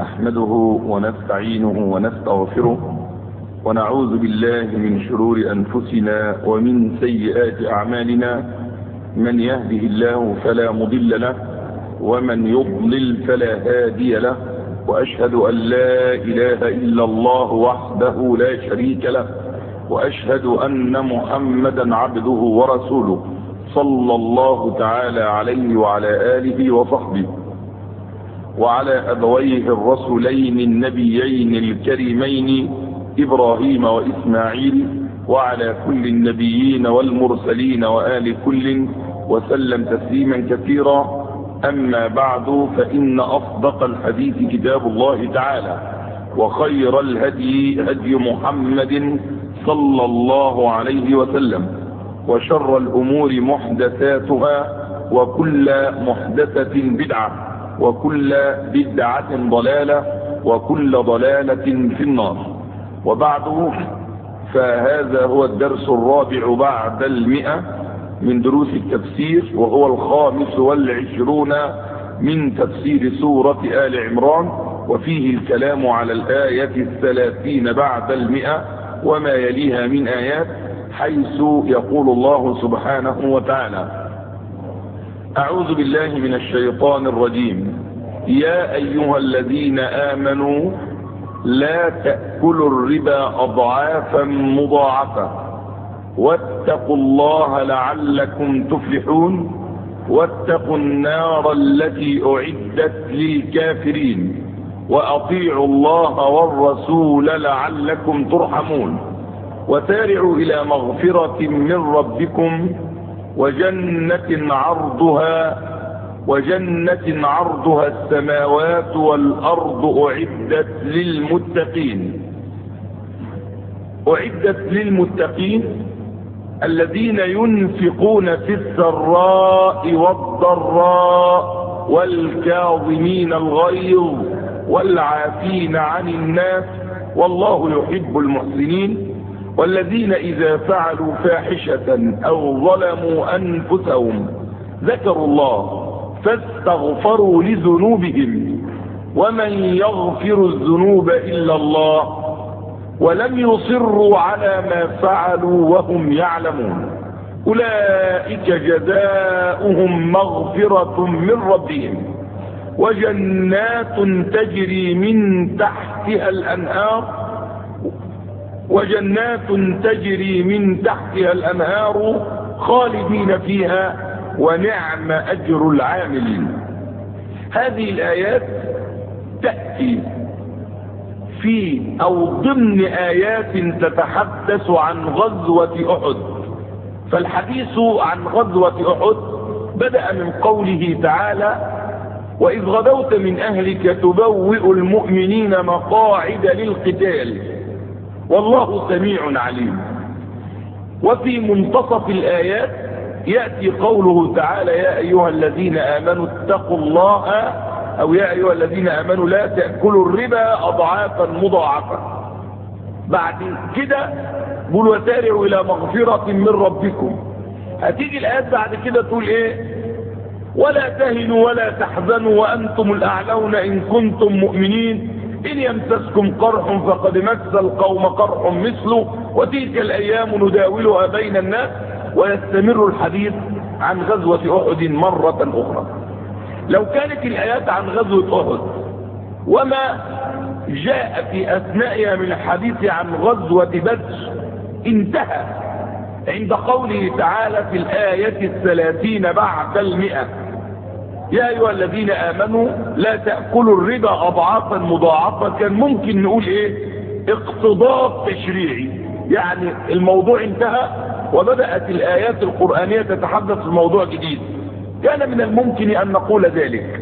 نحمده ونستعينه ونستغفره ونعوذ بالله من شرور أنفسنا ومن سيئات أعمالنا. من يهده الله فلا مضل له ومن يضلل فلا هادي له، وأشهد أن لا إله إلا الله وحده لا شريك له، وأشهد أن محمدا عبده ورسوله صلى الله تعالى عليه وعلى آله وصحبه وعلى أبويه الرسولين النبيين الكريمين إبراهيم وإسماعيل وعلى كل النبيين والمرسلين وآل كل وسلم تسليما كثيرا. أما بعد، فإن أصدق الحديث كتاب الله تعالى، وخير الهدي هدي محمد صلى الله عليه وسلم، وشر الأمور محدثاتها، وكل محدثة بدعة، وكل بدعة ضلالة، وكل ضلالة في النار. وبعد، فهذا هو الدرس الرابع بعد 100 من دروس التفسير، وهو 25 من تفسير سورة آل عمران، وفيه الكلام على الآية 30 بعد 100 وما يليها من آيات، حيث يقول الله سبحانه وتعالى: أعوذ بالله من الشيطان الرجيم. يا أيها الذين آمنوا لا تأكلوا الربا أضعافا مضاعفة واتقوا الله لعلكم تفلحون واتقوا النار التي أعدت للكافرين وأطيعوا الله والرسول لعلكم ترحمون وسارعوا إلى مغفرة من ربكم وجنة عرضها السماوات والأرض أعدت للمتقين الذين ينفقون في السراء والضراء والكاظمين الغيظ والعافين عن الناس والله يحب المحسنين والذين إذا فعلوا فاحشة أو ظلموا أنفسهم ذكروا الله فاستغفروا لذنوبهم ومن يغفر الذنوب إلا الله ولم يصروا على ما فعلوا وهم يعلمون أولئك جزاؤهم مغفرة من ربهم وجنات تجري من تحتها الأنهار خالدين فيها ونعم أجر العاملين. هذه الآيات تأتي في أو ضمن آيات تتحدث عن غزوة أحد. فالحديث عن غزوة أحد بدأ من قوله تعالى: وإذ غدوت من أهلك تبوئ المؤمنين مقاعد للقتال والله سميع عليم. وفي منتصف الآيات يأتي قوله تعالى: يا أيها الذين آمنوا اتقوا الله، أو يا أيها الذين آمنوا لا تأكلوا الربا أضعافا مضاعفة. بعد كده قل وسارعوا إلى مغفرة من ربكم. هتيجي الآيات بعد كده تقول إيه؟ ولا تهنوا ولا تحزنوا وأنتم الأعلون إن كنتم مؤمنين إن يمسسكم قرح فقد مس القوم قرح مثله وتلك الأيام نداولها بين الناس. ويستمر الحديث عن غزوة أحد مرة أخرى. لو كانت الآيات عن غزوة أحد وما جاء في أثنائها من الحديث عن غزوة بدر انتهى عند قوله تعالى في الآية 30 بعد 100: يا أيها الذين آمنوا لا تأكلوا الربا أضعافا مضاعفة، كان ممكن نقول إيه؟ اقتضاء تشريعي، يعني الموضوع انتهى وبدأت الآيات القرآنية تتحدث في موضوع جديد. كان من الممكن أن نقول ذلك،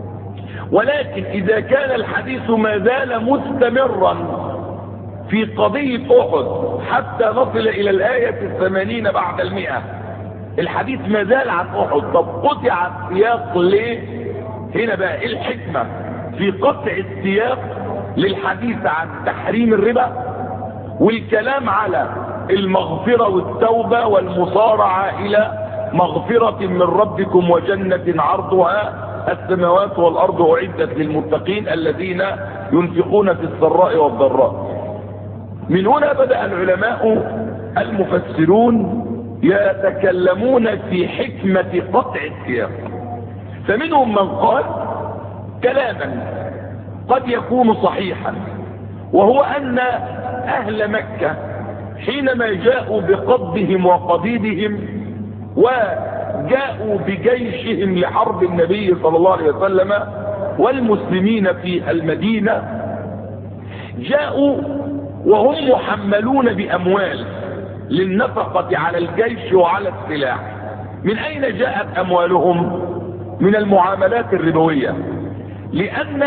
ولكن إذا كان الحديث ما زال مستمرا في قضية أحد حتى نصل إلى الآية 80 بعد 100، الحديث ما زال عن أحد. طب قطع السياق ليه؟ هنا بقى إيه الحكمة في قطع السياق للحديث عن تحريم الربا والكلام على المغفرة والتوبة والمصارعة إلى مغفرة من ربكم وجنة عرضها السماوات والأرض أعدت للمتقين الذين ينفقون في السراء والضراء. من هنا بدأ العلماء المفسرون يتكلمون في حكمة قطع السياق، فمنهم من قال كلاما قد يكون صحيحا، وهو أن أهل مكة حينما جاءوا بقضهم وقضيدهم وجاءوا بجيشهم لحرب النبي صلى الله عليه وسلم والمسلمين في المدينة، جاءوا وهم محملون بأموال للنفقة على الجيش وعلى السلاح. من أين جاءت أموالهم؟ من المعاملات الربوية، لأن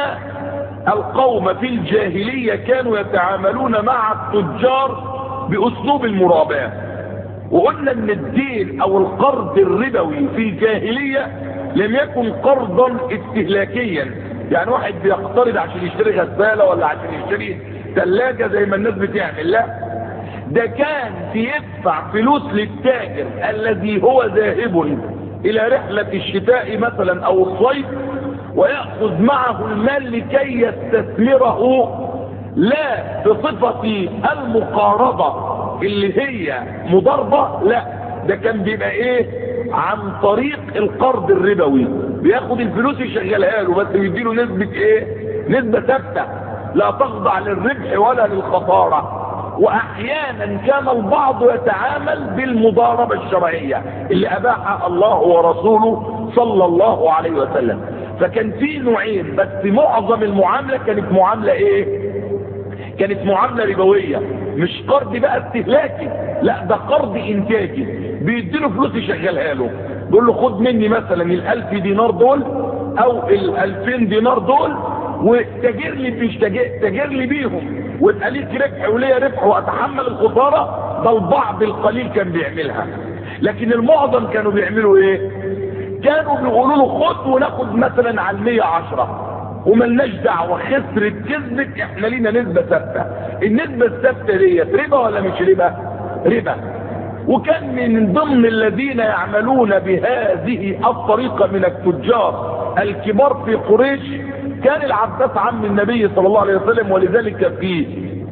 القوم في الجاهلية كانوا يتعاملون مع التجار بأسلوب المراباة. وقلنا ان الدين او القرض الربوي في الجاهلية لم يكن قرضا استهلاكيا، يعني واحد بيقترض عشان يشتري غسالة ولا عشان يشتري ثلاجة زي ما الناس بتعمل، لا، ده كان بيدفع فلوس للتاجر الذي هو ذاهب الى رحلة الشتاء مثلا او الصيف، ويأخذ معه المال لكي يستثمره، لا بصفة المقارضة اللي هي مضاربة، لا، ده كان بيبقى ايه؟ عن طريق القرض الربوي، بياخد الفلوس يشغلها له، بس يديله نسبة ايه؟ نسبة ثابتة لا تخضع للربح ولا للخسارة. واحيانا كان البعض يتعامل بالمضاربة الشرعية اللي اباحها الله ورسوله صلى الله عليه وسلم. فكان في نوعين، بس معظم المعاملة كانت معاملة ايه؟ كانت معاملة ربوية، مش قرض بقى استهلاكي، لا، ده قرض انتاجي، بيديله فلوس يشغلها له، بيقول له خد مني مثلا 1000 دينار دول او 2000 دينار دول وتاجر لي، مش تاجر لي بيهم ويبقى ليك ربح وليا ربح واتحمل الخسارة. ده البعض القليل كان بيعملها، لكن المعظم كانوا بيعملوا ايه؟ كانوا بيقولوا له خد وناخد مثلا على 110 وملناش دعوه، خسرت كسبت، احنا لينا نسبه ثابته. النسبه الثابته ديت ربا ولا مش ربا؟ ربا. وكان من ضمن الذين يعملون بهذه الطريقه من التجار الكبار في قريش كان العباس عم النبي صلى الله عليه وسلم. ولذلك في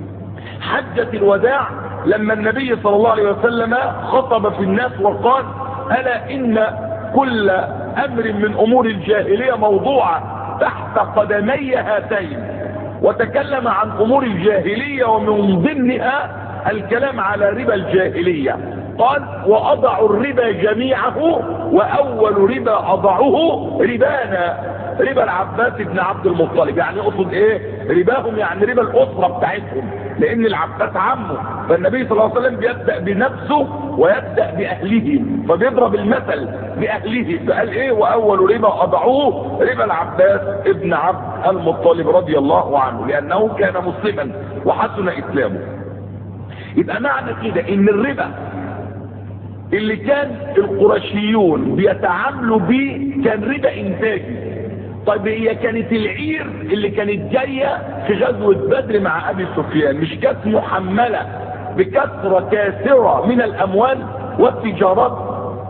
حجة الوداع لما النبي صلى الله عليه وسلم خطب في الناس وقال ألا إن كل أمر من أمور الجاهلية موضوعة تحت قدمي هاتين، وتكلم عن أمور الجاهلية ومن ضمنها الكلام على ربا الجاهلية. قال وأضع الربا جميعه وأول ربا أضعه ربانا، ربا العباس بن عبد المطلب. يعني اقصد ايه رباهم؟ يعني ربا الاسرة بتاعتهم، لان العباس عمه، فالنبي صلى الله عليه وسلم بيبدأ بنفسه ويبدأ بأهله، فبيضرب المثل بأهله، فقال ايه واول ربا اضعوه ربا العباس ابن عبد المطلب رضي الله عنه، لانه كان مسلما وحسن اسلامه. يبقى معنى كده ان الربا اللي كان القرشيون بيتعاملوا بيه كان ربا انتاجي. طيب هي كانت العير اللي كانت جاية في غزوة بدر مع ابي سفيان مش كانت محملة بكثرة كاثرة من الاموال والتجارات؟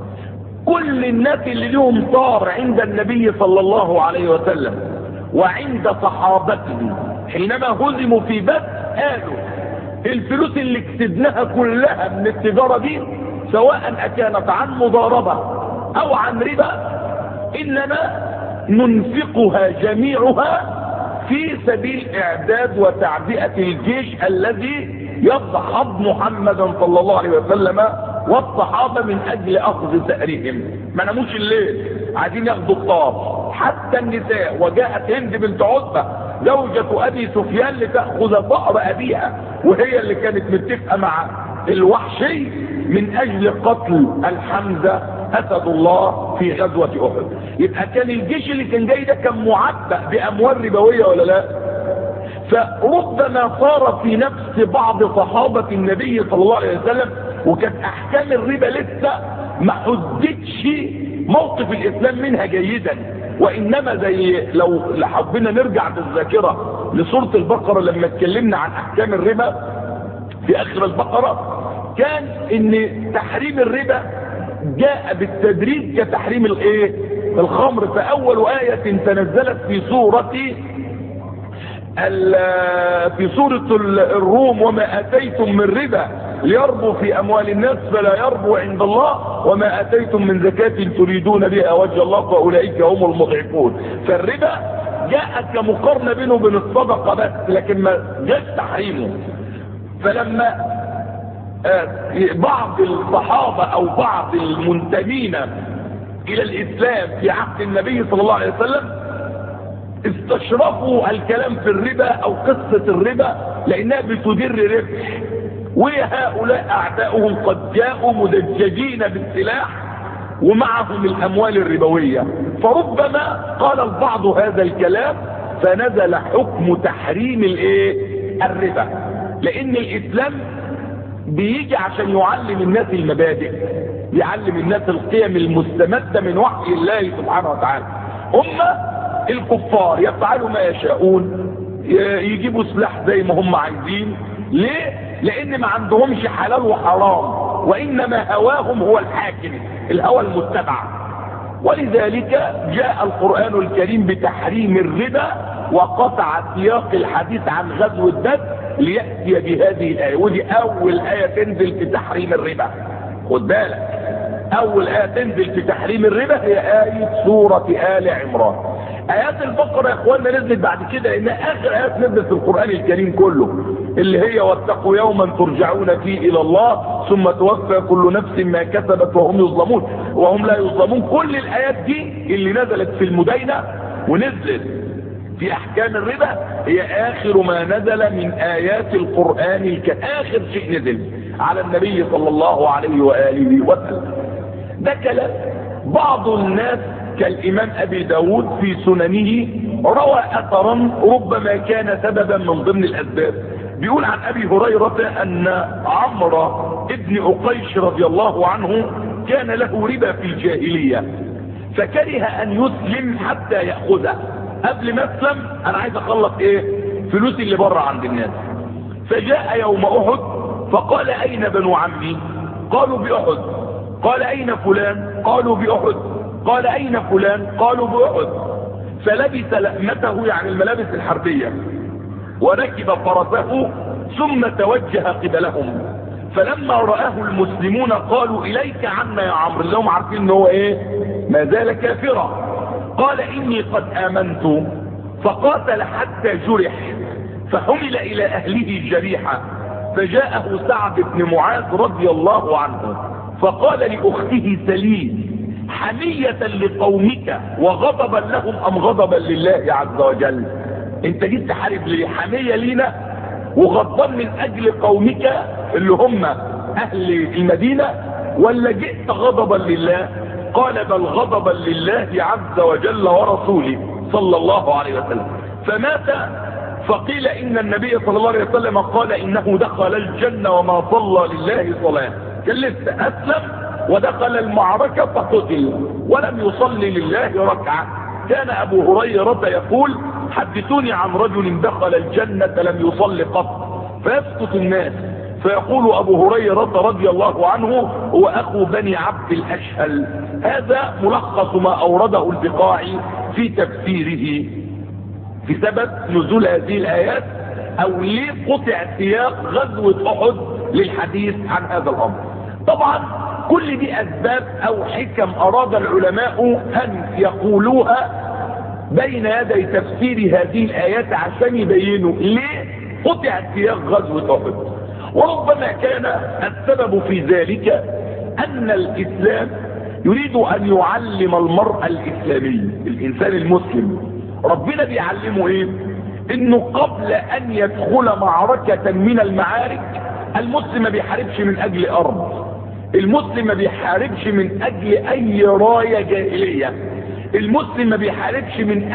كل الناس اللي لهم طار عند النبي صلى الله عليه وسلم وعند صحابته حينما هزموا في بدر قالوا الفلوس اللي كسبناها كلها من التجارة دي سواء كانت عن مضاربة او عن ربا انما ننفقها جميعها في سبيل اعداد وتعبئة الجيش الذي يضحض محمدا صلى الله عليه وسلم والصحابة من اجل اخذ ثأرهم. ما ناموش الليل عايزين ياخدوا الطار، حتى النساء. وجاءت هند بنت عتبة زوجة ابي سفيان لتأخذ ثأر ابيها، وهي اللي كانت متفقة مع الوحشي من اجل قتل الحمزة اسد الله في غزوة احد. يبقى كان الجيش اللي كان جاي ده كان معبأ باموال ربوية ولا لا؟ فربما صار في نفس بعض صحابة النبي صلى الله عليه وسلم، وكانت احكام الربا لسه ما حددش موقف الاسلام منها جيدا، وانما زي لو حبينا نرجع بالذاكرة لسورة البقرة لما اتكلمنا عن احكام الربا في اخر البقرة، كان ان تحريم الربا جاء بالتدريج كتحريم الايه؟ الخمر. فاول آية تنزلت في سورة الروم: وما اتيتم من ربا ليربو في اموال الناس فلا يربو عند الله وما اتيتم من زكاة تريدون بها وجه الله فاولئك هم المضعفون. فالربا جاءت كمقارنة بينه وبين الصدقة بس، لكن ما جاءش تحريمه. فلما بعض الصحابة او بعض المنتمين الى الاسلام في عهد النبي صلى الله عليه وسلم استشرفوا الكلام في الربا او قصة الربا لانها بتدر ربح، وهؤلاء اعداؤهم قد جاءوا مدججين بالسلاح ومعهم الاموال الربوية، فربما قال البعض هذا الكلام فنزل حكم تحريم الربا، لان الاسلام بيجي عشان يعلم الناس المبادئ، يعلم الناس القيم المستمدة من وحي الله سبحانه وتعالى. هم الكفار يفعلوا ما يشاءون، يجيبوا سلاح زي ما هم عايزين. ليه؟ لان ما عندهمش حلال وحرام، وانما هواهم هو الحاكم، الهوى المتبع. ولذلك جاء القرآن الكريم بتحريم الربا وقطع سياق الحديث عن غزو بدر ليأتي بهذه الآية، ودي اول آية تنزل في تحريم الربا. خد بالك، اول آية تنزل في تحريم الربا هي آية سورة آل عمران. آيات البقرة يا اخواننا نزلت بعد كده، لان اخر آيات نزلت في القرآن الكريم كله، اللي هي واتقوا يوما ترجعون فيه الى الله ثم توفى كل نفس ما كسبت وهم لا يظلمون. كل الآيات دي اللي نزلت في المدينة ونزلت في احكام الربا هي اخر ما نزل من آيات القرآن اخر شيء نزل على النبي صلى الله عليه وآله وسلم. ده كلام بعض الناس كالامام ابي داود في سننه روى اثرا ربما كان سببا من ضمن الاسباب. بيقول عن ابي هريرة ان عمرو ابن أقيش رضي الله عنه كان له ربا في الجاهلية، فكره ان يسلم حتى يأخذه. قبل ما اسلم انا عايز اخلص فلوسي اللي بره عند الناس. فجاء يوم احد فقال اين بنو عمي؟ قالوا باحد. قال اين فلان؟ قالوا باحد. قال اين فلان؟ قالوا باحد. فلبس لأمته يعني الملابس الحربية وركب فرسه ثم توجه قبلهم، فلما رآه المسلمون قالوا اليك عنا يا عمرو، اللي هم عارفين ان هو ما زال كافرا. قال اني قد امنت، فقاتل حتى جرح فحمل الى اهله جريحا، فجاءه سعد بن معاذ رضي الله عنه فقال لاخته سليم حمية لقومك وغضبا لهم ام غضبا لله عز وجل؟ انت جيت تحارب ليه؟ حمية لينا وغضبان من اجل قومك اللي هم اهل المدينة، ولا جئت غضبا لله؟ قال بل غضبا لله عز وجل ورسوله صلى الله عليه وسلم. فمات. فقيل ان النبي صلى الله عليه وسلم قال انه دخل الجنة وما صلى لله صلاة، كان لسه اسلم ودخل المعركة فقتل ولم يصلي لله ركعة. كان ابو هريرة يقول حدثوني عن رجل دخل الجنة لم يصلي قط، فيسكت الناس فيقول ابو هريرة رضي الله عنه هو اخو بني عبد الاشهل. هذا ملخص ما اورده البقاعي في تفسيره في سبب نزول هذه الايات، او ليه قطع سياق غزوة احد للحديث عن هذا الامر. طبعا كل دي اسباب او حكم اراد العلماء ان يقولوها بين يدي تفسير هذه الايات عشان يبينوا ليه قطع سياق غزوة احد. وربما كان السبب في ذلك ان الاسلام يريد ان يعلم المرء الاسلامي، الانسان المسلم، ربنا بيعلمه انه قبل ان يدخل معركة من المعارك المسلم ما بيحاربش من اجل ارض، المسلم ما بيحاربش من اجل اي راية جاهلية، المسلم ما بيحاربش من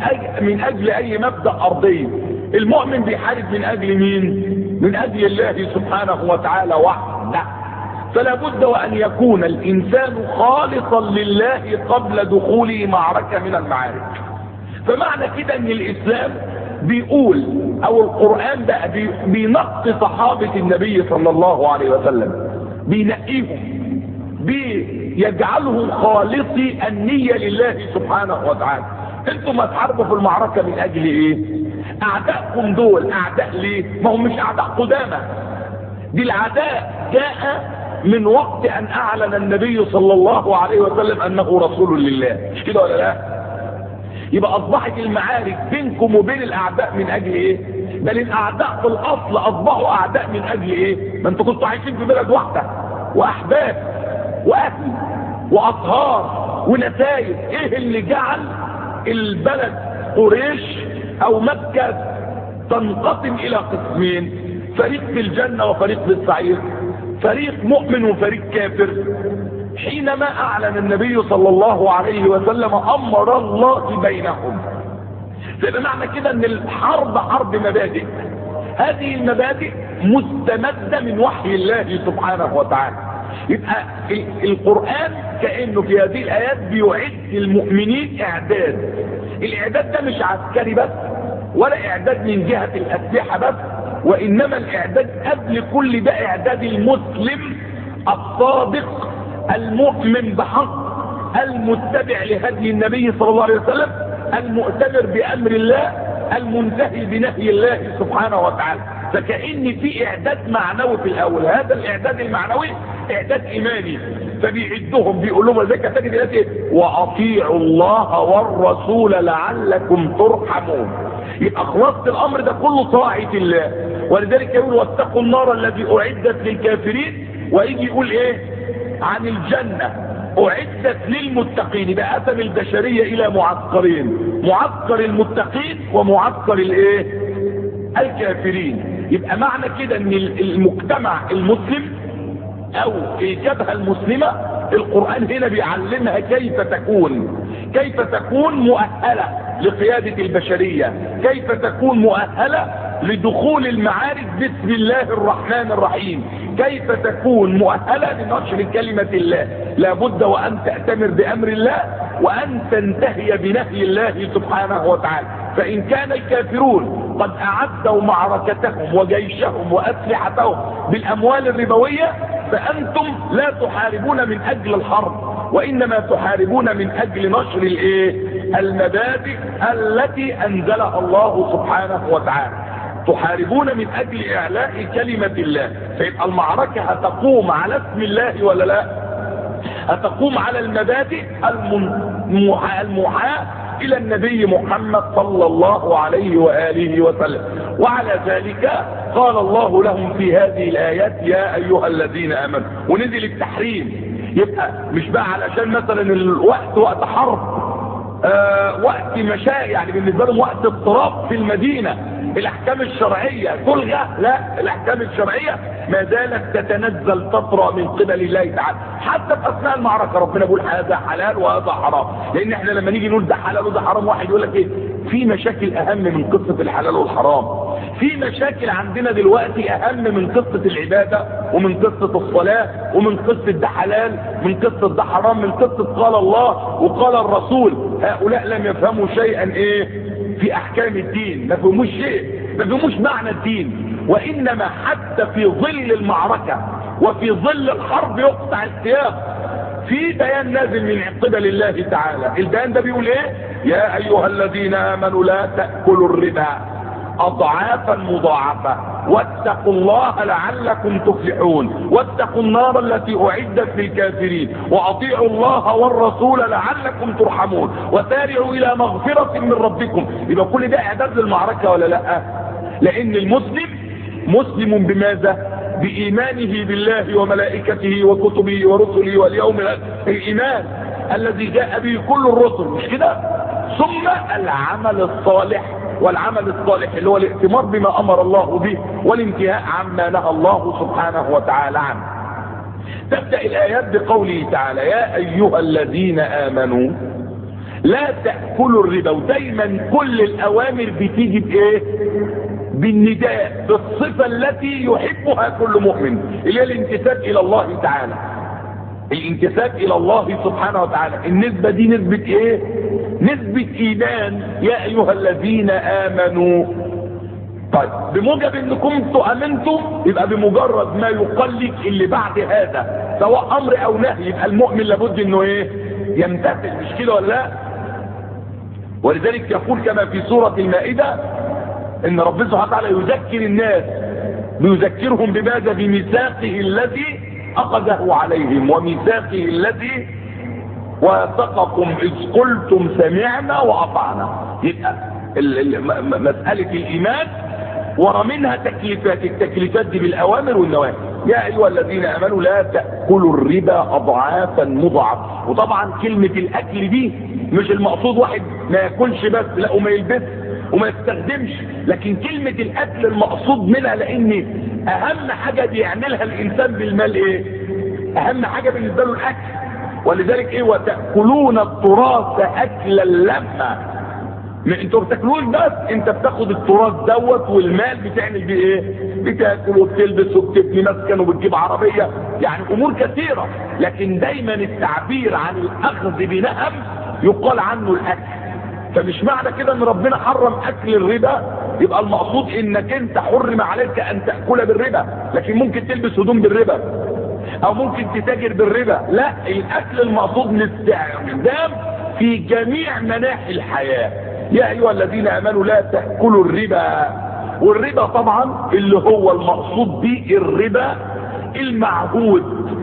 اجل اي مبدأ ارضي. المؤمن بيحارب من اجل مين؟ من اجل الله سبحانه وتعالى وحده. فلا بد وان يكون الانسان خالصا لله قبل دخوله معركة من المعارك. فمعنى كده ان الاسلام بيقول او القرآن بقى بينقي صحابة النبي صلى الله عليه وسلم، بينقيهم يجعلهم خالصي النية لله سبحانه وتعالى. انتم هتحاربوا في المعركة من اجل ايه؟ اعدائكم دول اعداء ليه؟ ما هم مش اعداء قدامى، دي العداء جاء من وقت ان اعلن النبي صلى الله عليه وسلم انه رسول لله، مش كده ولا لا؟ يبقى اصبحت المعارك بينكم وبين الاعداء من اجل ايه؟ بل الاعداء في الاصل اصبحوا اعداء من اجل ايه؟ ما انتوا كنتوا عايشين في بلد واحده واحباب واهل واطهار ونسايب. ايه اللي جعل البلد قريش او مكة تنقسم الى قسمين؟ فريق في الجنة وفريق في السعير، فريق مؤمن وفريق كافر. حينما اعلن النبي صلى الله عليه وسلم امر الله بينهم. فده معنى كده ان الحرب حرب مبادئ، هذه المبادئ مستمدة من وحي الله سبحانه وتعالى. يبقى القرآن كأنه في هذه الآيات بيعد المؤمنين إعداد. الإعداد ده مش عسكري بس ولا إعداد من جهة الأسلحة بس، وإنما الإعداد قبل كل ده إعداد المسلم الصادق المؤمن بحق المتبع لهدي النبي صلى الله عليه وسلم المؤتمر بأمر الله المنتهي بنهي الله سبحانه وتعالى. فكأن في إعداد معنوي في الأول. هذا الإعداد المعنوي إعداد إيماني، فبيعدهم بيقول لهم ذلك تجد الآيات وأطيعوا الله والرسول لعلكم ترحمون. يبقى خلاصة الأمر ده كله طاعة الله. ولذلك يقول واتقوا النار التي أعدت للكافرين، ويجي يقول إيه عن الجنة أعدت للمتقين. يبقى قسم البشرية إلى معسكرين، معسكر المتقين ومعسكر الإيه الكافرين. يبقى معنى كده ان المجتمع المسلم او الجبهة المسلمة القرآن هنا بيعلمها كيف تكون مؤهلة لقيادة البشرية، كيف تكون مؤهلة لدخول المعارك بسم الله الرحمن الرحيم، كيف تكون مؤهلة لنشر كلمة الله. لابد وان تأتمر بأمر الله وان تنتهي بنهي الله سبحانه وتعالى. فإن كان الكافرون قد أعدوا معركتهم وجيشهم وأسلحتهم بالأموال الربوية، فأنتم لا تحاربون من أجل الحرب، وإنما تحاربون من أجل نشر المبادئ التي أنزلها الله سبحانه وتعالى. تحاربون من أجل إعلاء كلمة الله. فيبقى المعركة هتقوم على اسم الله ولا لا؟ هتقوم على المبادئ المحاة إلى النبي محمد صلى الله عليه وآله وسلم. وعلى ذلك قال الله لهم في هذه الآيات يا أيها الذين آمنوا، ونزل التحريم. يبقى مش بقى علشان مثلا الوقت وقت حرب، وقت مشاء، يعني بالنسبة لهم وقت اضطراب في المدينة الأحكام الشرعية تلغى، لا، الأحكام الشرعية ما زالت تتنزل تطرأ من قبل الله تعالى. حتى في أثناء المعركة ربنا بيقول هذا حلال وهذا حرام. لأن احنا لما نيجي نقول ده حلال وده حرام، واحد يقول لك ايه، في مشاكل أهم من قصة الحلال والحرام. في مشاكل عندنا دلوقتي أهم من قصة العبادة ومن قصة الصلاة ومن قصة ده حلال من قصة ده حرام من قصة قال الله وقال الرسول. هؤلاء لم يفهموا شيئا في أحكام الدين، ما فهموش شيء، ما فهموش معنى الدين. وإنما حتى في ظل المعركة وفي ظل الحرب يقطع السياق في بيان نازل من قبل الله تعالى. البيان ده بيقول ايه؟ يا أيها الذين آمنوا لا تأكلوا الربا أضعافا مضاعفة واتقوا الله لعلكم تفلحون واتقوا النار التي أعدت للكافرين وأطيعوا الله والرسول لعلكم ترحمون وسارعوا إلى مغفرة من ربكم. يبقى كل ده إعداد للمعركة ولا لا؟ لأن المسلم مسلم بماذا؟ بإيمانه بالله وملائكته وكتبه ورسله واليوم الإيمان الذي جاء به كل الرسل، مش كده؟ ثم العمل الصالح، والعمل الصالح اللي هو الائتمار بما امر الله به والانتهاء عما نهى الله سبحانه وتعالى عنه. تبدأ الآيات بقوله تعالى يا أيها الذين آمنوا لا تأكلوا الربا. ودايما كل الأوامر بتيجي بإيه؟ بالنداء، بالصفة التي يحبها كل مؤمن، اللي هي الانتساب إلى الله تعالى، الانتساب إلى الله سبحانه وتعالى. النسبة دي نسبة إيه؟ نسبة إيمان. يا أيها الذين آمنوا طيب بموجب انكم انتوا امنتم، يبقى بمجرد ما يقال لك اللي بعد هذا سواء امر او نهي، يبقى المؤمن لابد انه ايه؟ يمتثل، مش كده ولا لا؟ ولذلك يقول كما في سورة المائدة ان ربنا سبحانه وتعالى يذكر الناس، بيذكرهم بماذا؟ بميثاقه الذي اخذه عليهم، وميثاقه الذي وثقكم اذ قلتم سمعنا واطعنا. يبقى مسألة الايمان ورا منها تكليفات، التكليفات دي بالاوامر والنواهي. يا ايها الذين امنوا لا تأكلوا الربا اضعافا مضاعفة. وطبعا كلمة الاكل دي مش المقصود واحد ما ياكلش بس، لا وما يلبس وما يستخدمش، لكن كلمة الاكل المقصود منها، لان اهم حاجة بيعملها الانسان بالمال ايه؟ اهم حاجة بالنسبة له الاكل. ولذلك ايه؟ وتأكلون التراث اكلا لما. انتوا بتاكلوش بس، انت بتاخد التراث دوت والمال بتعمل بيه ايه؟ بتاكل وبتلبس وبتبني مسكن وبتجيب عربية، يعني امور كثيرة. لكن دايما التعبير عن الاخذ بنهم يقال عنه الاكل. فمش معنى كده ان ربنا حرم اكل الربا يبقى المقصود انك انت حرم عليك ان تأكل بالربا، لكن ممكن تلبس هدوم بالربا او ممكن تتاجر بالربا. لا، الاكل المقصود الاستخدام في جميع مناحي الحياة. يا ايها الذين امنوا لا تأكلوا الربا. والربا طبعا اللي هو المقصود به الربا المعهود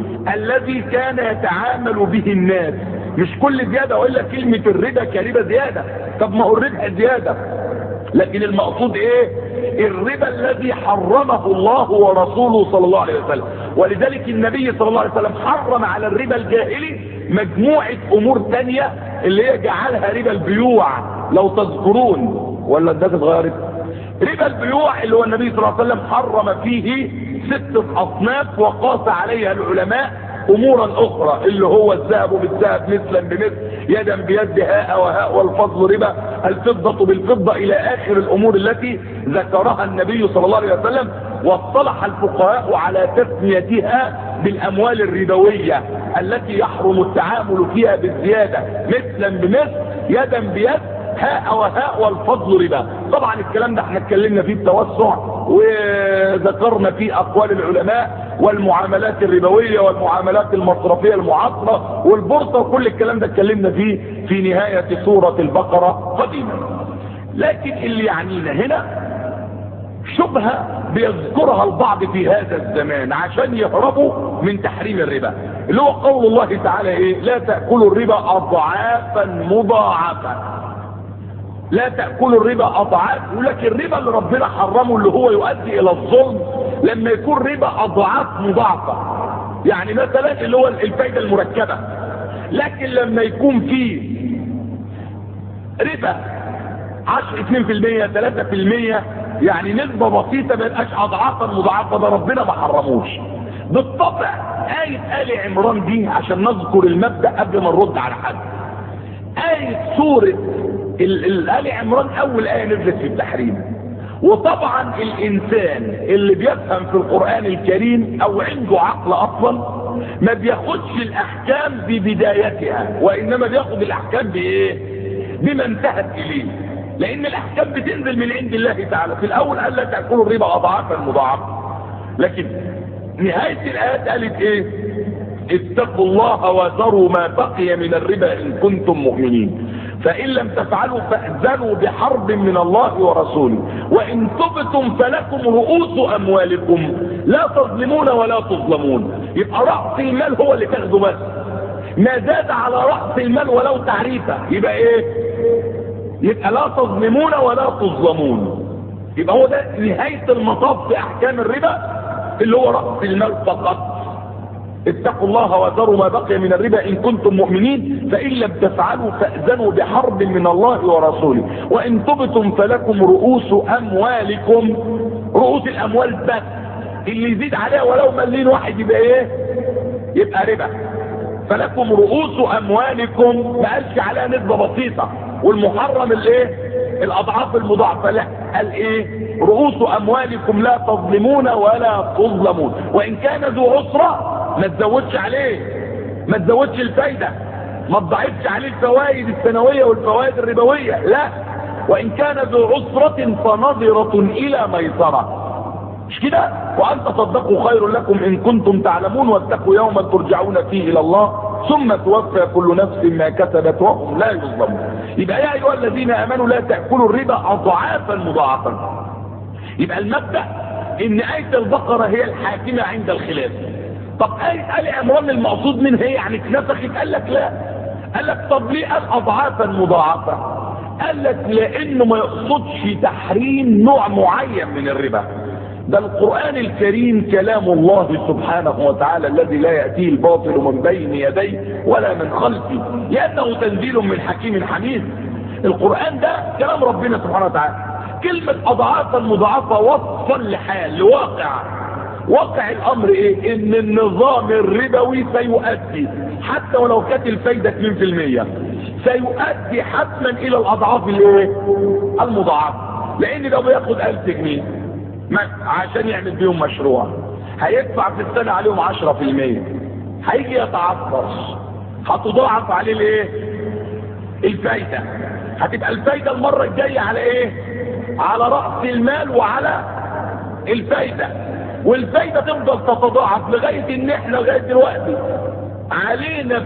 الذي كان يتعامل به الناس، مش كل زيادة. وإلا كلمة الربا كربا زيادة، طب ما هو الربا زيادة، لكن المقصود ايه؟ الربا الذي حرمه الله ورسوله صلى الله عليه وسلم. ولذلك النبي صلى الله عليه وسلم حرم على الربا الجاهلي مجموعة امور تانية اللي هي جعلها ربا البيوع لو تذكرون، ولا الناس اتغيرت. ربا البيوع اللي هو النبي صلى الله عليه وسلم حرم فيه 6 اصناف وقاس عليها العلماء امورا اخرى، اللي هو الذهب بالذهب، مثلا بمثل، يدا بيد، هاء وهاء، والفضل ربا، الفضة بالفضة، الى اخر الامور التي ذكرها النبي صلى الله عليه وسلم. واصطلح الفقهاء على تسميتها بالاموال الربوية التي يحرم التعامل فيها بالزيادة، مثلا بمثل، يدا بيد، هاء وهاء، والفضل ربا. طبعا الكلام ده احنا اتكلمنا فيه بتوسع وذكرنا فيه اقوال العلماء والمعاملات الربوية والمعاملات المصرفية المعاصرة والبورصة، وكل الكلام ده اتكلمنا فيه في نهاية سورة البقرة قديما. لكن اللي يعنينا هنا شبهة بيذكرها البعض في هذا الزمان عشان يهربوا من تحريم الربا، اللي هو قول الله تعالى ايه؟ لا تأكلوا الربا اضعافا مضاعفة. لا تأكلوا الربا اضعاف. ولكن الربا اللي ربنا حرمه اللي هو يؤدي الى الظلم لما يكون ربا اضعاف مضاعفة، يعني مثلا اللي هو الفايدة المركبة. لكن لما يكون فيه ربا 2% 3%، يعني نسبة بسيطة ما يبقاش اضعافا مضاعفة، ده ربنا ما حرموش. بالطبع آية آل عمران دي عشان نذكر المبدأ قبل ما نرد على حد. آية سورة آل عمران اول آية نزلت في التحريم. وطبعا الانسان اللي بيفهم في القرآن الكريم او عنده عقل اصلا ما بياخدش الاحكام ببدايتها، وانما بياخد الاحكام بايه؟ بما انتهت اليه. لان الاحكام بتنزل من عند الله تعالى. في الاول قال لا تأكلوا الربا اضعافا مضاعفة، لكن نهاية الايات قالت ايه؟ اتقوا الله وذروا ما بقي من الربا ان كنتم مؤمنين، فإن لم تفعلوا فأذنوا بحرب من الله ورسوله، وإن تبتم فلكم رؤوس أموالكم لا تظلمون ولا تظلمون. يبقى رأس المال هو اللي تاخده بس، ما زاد على رأس المال ولو تعريفه يبقى ايه؟ يبقى لا تظلمون ولا تظلمون. يبقى هو ده نهاية المطاف في أحكام الربا اللي هو رأس المال فقط. اتقوا الله وذروا ما بقي من الربا ان كنتم مؤمنين، فان لم تفعلوا فاذنوا بحرب من الله ورسوله، وان تبتم فلكم رؤوس اموالكم. رؤوس الاموال بس، اللي يزيد عليها ولو مليون واحد يبقى ايه؟ يبقى ربا. فلكم رؤوس اموالكم، ما قالش عليها نسبة بسيطة. والمحرم الايه؟ الاضعاف المضاعفة. لا، قال ايه؟ رؤوس اموالكم لا تظلمون ولا تظلمون. وان كان ذو عسرة ما تزودش عليه، ما تزودش الفايدة، ما تضعفش عليه الفوائد السنوية والفوائد الربوية. لا، وان كان ذو عسرة فنظرة الى ميسرة، مش كده؟ وان تصدقوا خير لكم ان كنتم تعلمون واتقوا يوما ترجعون فيه الى الله ثم توفى كل نفس ما كسبت وهم لا يظلمون. يبقى يا ايها الذين امنوا لا تاكلوا الربا اضعافا مضاعفا. يبقى المبدا ان آية البقرة هي الحاكمة عند الخلاف. طب آية آل عمران المقصود منها هي يعني اتنسخت؟ قال لك لا. قال لك طب ليه قال اضعافا مضاعفة؟ قال لك لانه ما يقصدش تحريم نوع معين من الربا. ده القرآن الكريم كلام الله سبحانه وتعالى الذي لا يأتيه الباطل من بين يديه ولا من خلفه لأنه تنزيل من حكيم حميد. القرآن ده كلام ربنا سبحانه وتعالى. كلمة أضعافا مضاعفة وصفا لحال واقع الأمر إيه؟ إن النظام الربوي سيؤدي حتى ولو كانت الفايدة 2% سيؤدي حتما إلى الأضعاف المضاعفة. لأن لو بياخد 1000 جنيه عشان يعمل بيهم مشروع هيدفع في السنة عليهم 10%، هيجي يتعثر هتضاعف عليه الفايدة. هتبقى الفايدة المرة الجاية على على رأس المال وعلى الفايدة، والفايدة تفضل تتضاعف لغاية ان احنا لغاية دلوقتي علينا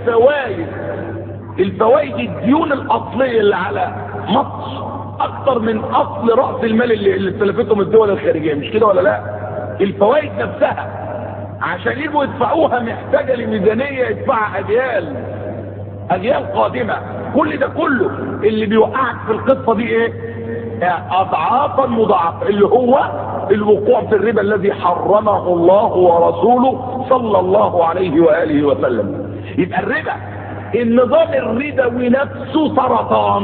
الفوائد الديون الاصلية اللي على مصر اكتر من اصل رأس المال اللي استلفتهم الدول الخارجية، مش كده ولا لا؟ الفوائد نفسها عشان يجوا يدفعوها محتاجة لميزانية يدفعها اجيال قادمة. كل ده كله اللي بيوقعك في القصة دي اضعافا مضاعفة، اللي هو الوقوع في الربا الذي حرمه الله ورسوله صلى الله عليه وآله وسلم. يبقى الربا النظام الربوي نفسه سرطان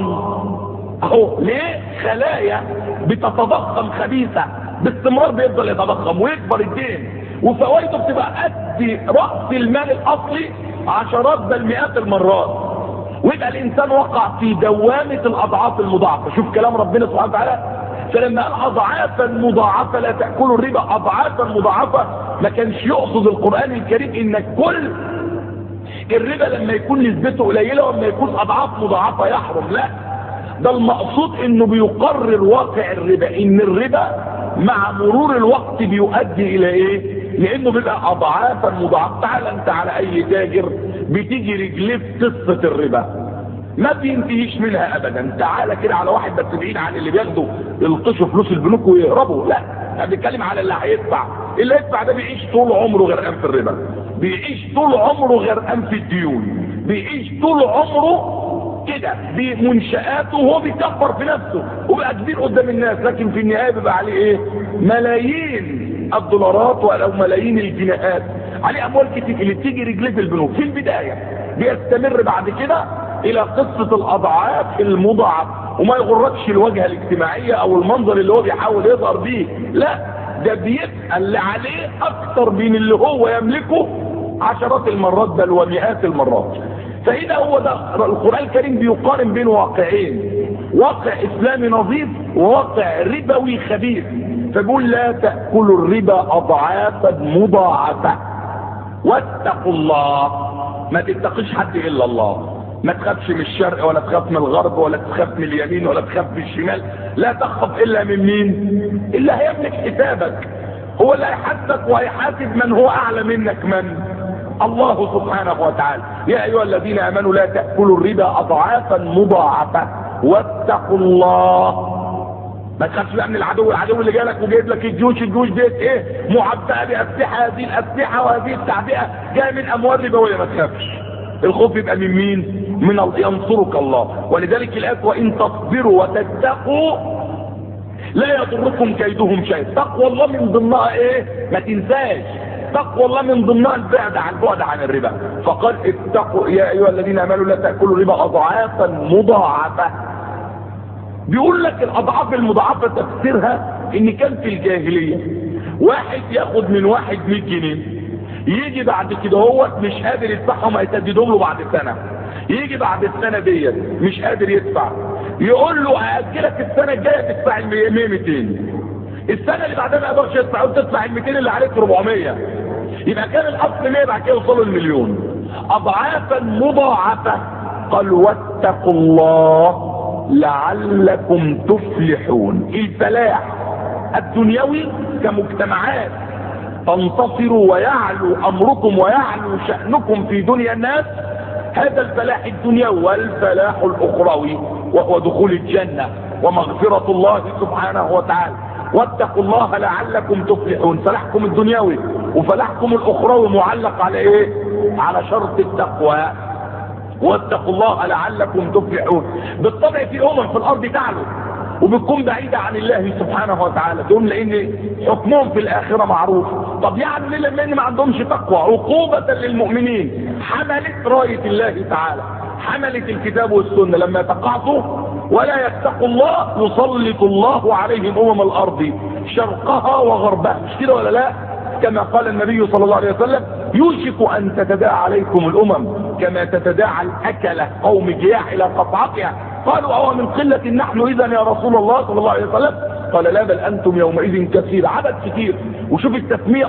اهو. ليه؟ خلايا بتتضخم خبيثة باستمرار، بيفضل يتضخم ويكبر الدين وفوائده بتبقى قد رأس المال الاصلي عشرات بل مئات المرات، ويبقى الانسان وقع في دوامة الاضعاف المضاعفة. شوف كلام ربنا سبحانه وتعالى، فلما قال اضعافا مضاعفة لا تأكلوا الربا اضعافا مضاعفة ما كانش يقصد القرآن الكريم انك كل الربا لما يكون نسبته قليلة وما يكون اضعاف مضاعفة يحرم، لا، ده المقصود انه بيقرر واقع الربا ان الربا مع مرور الوقت بيؤدي الى لانه بيبقى اضعافا مضاعفة. تعال انت على اي تاجر بتيجي رجليه في قصة الربا ما بينتهيش منها ابدا. تعال كده على واحد بس بعيد عن اللي بياخدوا يلطشوا فلوس البنوك ويهربوا، لا، احنا بنتكلم على اللي هيدفع. اللي هيدفع ده بيعيش طول عمره غرقان في الربا، بيعيش طول عمره غرقان في الديون، بيعيش طول عمره كده بمنشآته وهو بيكبر في نفسه وبقى كبير قدام الناس، لكن في النهاية بيبقى عليه ملايين الدولارات او ملايين الجنيهات، عليه اموال كتير اللي بتيجي رجليه في البنوك. في البداية بيستمر بعد كده الى قصة الاضعاف المضاعفة. وما يغركش الواجهة الاجتماعية او المنظر اللي هو بيحاول يظهر بيه، لا، ده بيبقى اللي عليه اكتر من اللي هو يملكه عشرات المرات بل ومئات المرات. فهنا هو ده القرآن الكريم بيقارن بين واقعين، واقع اسلامي نظيف وواقع ربوي خبيث. فبيقول لا تأكلوا الربا اضعافا مضاعفة واتقوا الله. ما تتقيش حد الا الله، ما تخافش من الشرق ولا تخاف من الغرب ولا تخاف من اليمين ولا تخاف من الشمال، لا تخاف الا من مين؟ اللي هيملك حسابك، هو اللي هيحاسبك وهيحاسب من هو اعلى منك، من؟ الله سبحانه وتعالى. يا ايها الذين امنوا لا تأكلوا الربا اضعافا مضاعفة واتقوا الله. ما تخافش بقى من العدو اللي جالك وجايب لك الجيوش ديت معبأة بأسلحة، هذه الأسلحة وهذه التعبئة جاية من اموال ربوية. ما تخافش، الخوف يبقى من مين؟ من ينصرك الله. ولذلك الآية وإن تصبروا وتتقوا لا يضركم كيدهم شيء. تقوى الله من ضمنها ما تنساش تقوى الله من ضمنها البعد عن الربا. فقال اتقوا يا ايها الذين امنوا لا تاكلوا الربا اضعافا مضاعفة. بيقول لك الاضعاف المضاعفة تفسيرها ان كان في الجاهلية واحد ياخد من واحد 100 جنيه، يجي بعد كده هو مش قادر يدفعهم هيسددهم له بعد سنة، يجي بعد السنة ديت مش قادر يدفع، يقول له هاجلك السنة الجاية تدفع ال 200، السنة اللي بعدها ما يقدرش يدفع وتدفع ال 200 اللي عليك 400، يبقى كان الاصل 100 بعد كده يوصلوا المليون. اضعافا مضاعفة. قال واتقوا الله لعلكم تفلحون. الفلاح الدنيوي كمجتمعات تنتصروا ويعلو امركم ويعلو شأنكم في دنيا الناس، هذا الفلاح الدنيوي. والفلاح الاخروي وهو دخول الجنة ومغفرة الله سبحانه وتعالى. واتقوا الله لعلكم تفلحون. فلاحكم الدنيوي وفلاحكم الاخروي معلق على ايه؟ على شرط التقوى. واتقوا الله لعلكم تفلحون. بالطبع في في الارض تعلو وبتكون بعيدة عن الله سبحانه وتعالى، دول لان حكمهم في الاخرة معروف. طب يعني ليه؟ لان ما عندهمش تقوى. عقوبة للمؤمنين حملت راية الله تعالى، حملت الكتاب والسنة. لما تقعتوا ولا يتقوا الله يسلط الله عليهم الارض شرقها وغربها، مش كده ولا لا؟ كما قال النبي صلى الله عليه وسلم: يوشك ان تتداعى عليكم الامم كما تتداعى الاكلة قوم جياع الى قطعتها. قالوا: او من قلة نحن اذا يا رسول الله صلى الله عليه وسلم؟ قال: لا، بل انتم يومئذ كثير، عدد كثير. وشوف التسمية: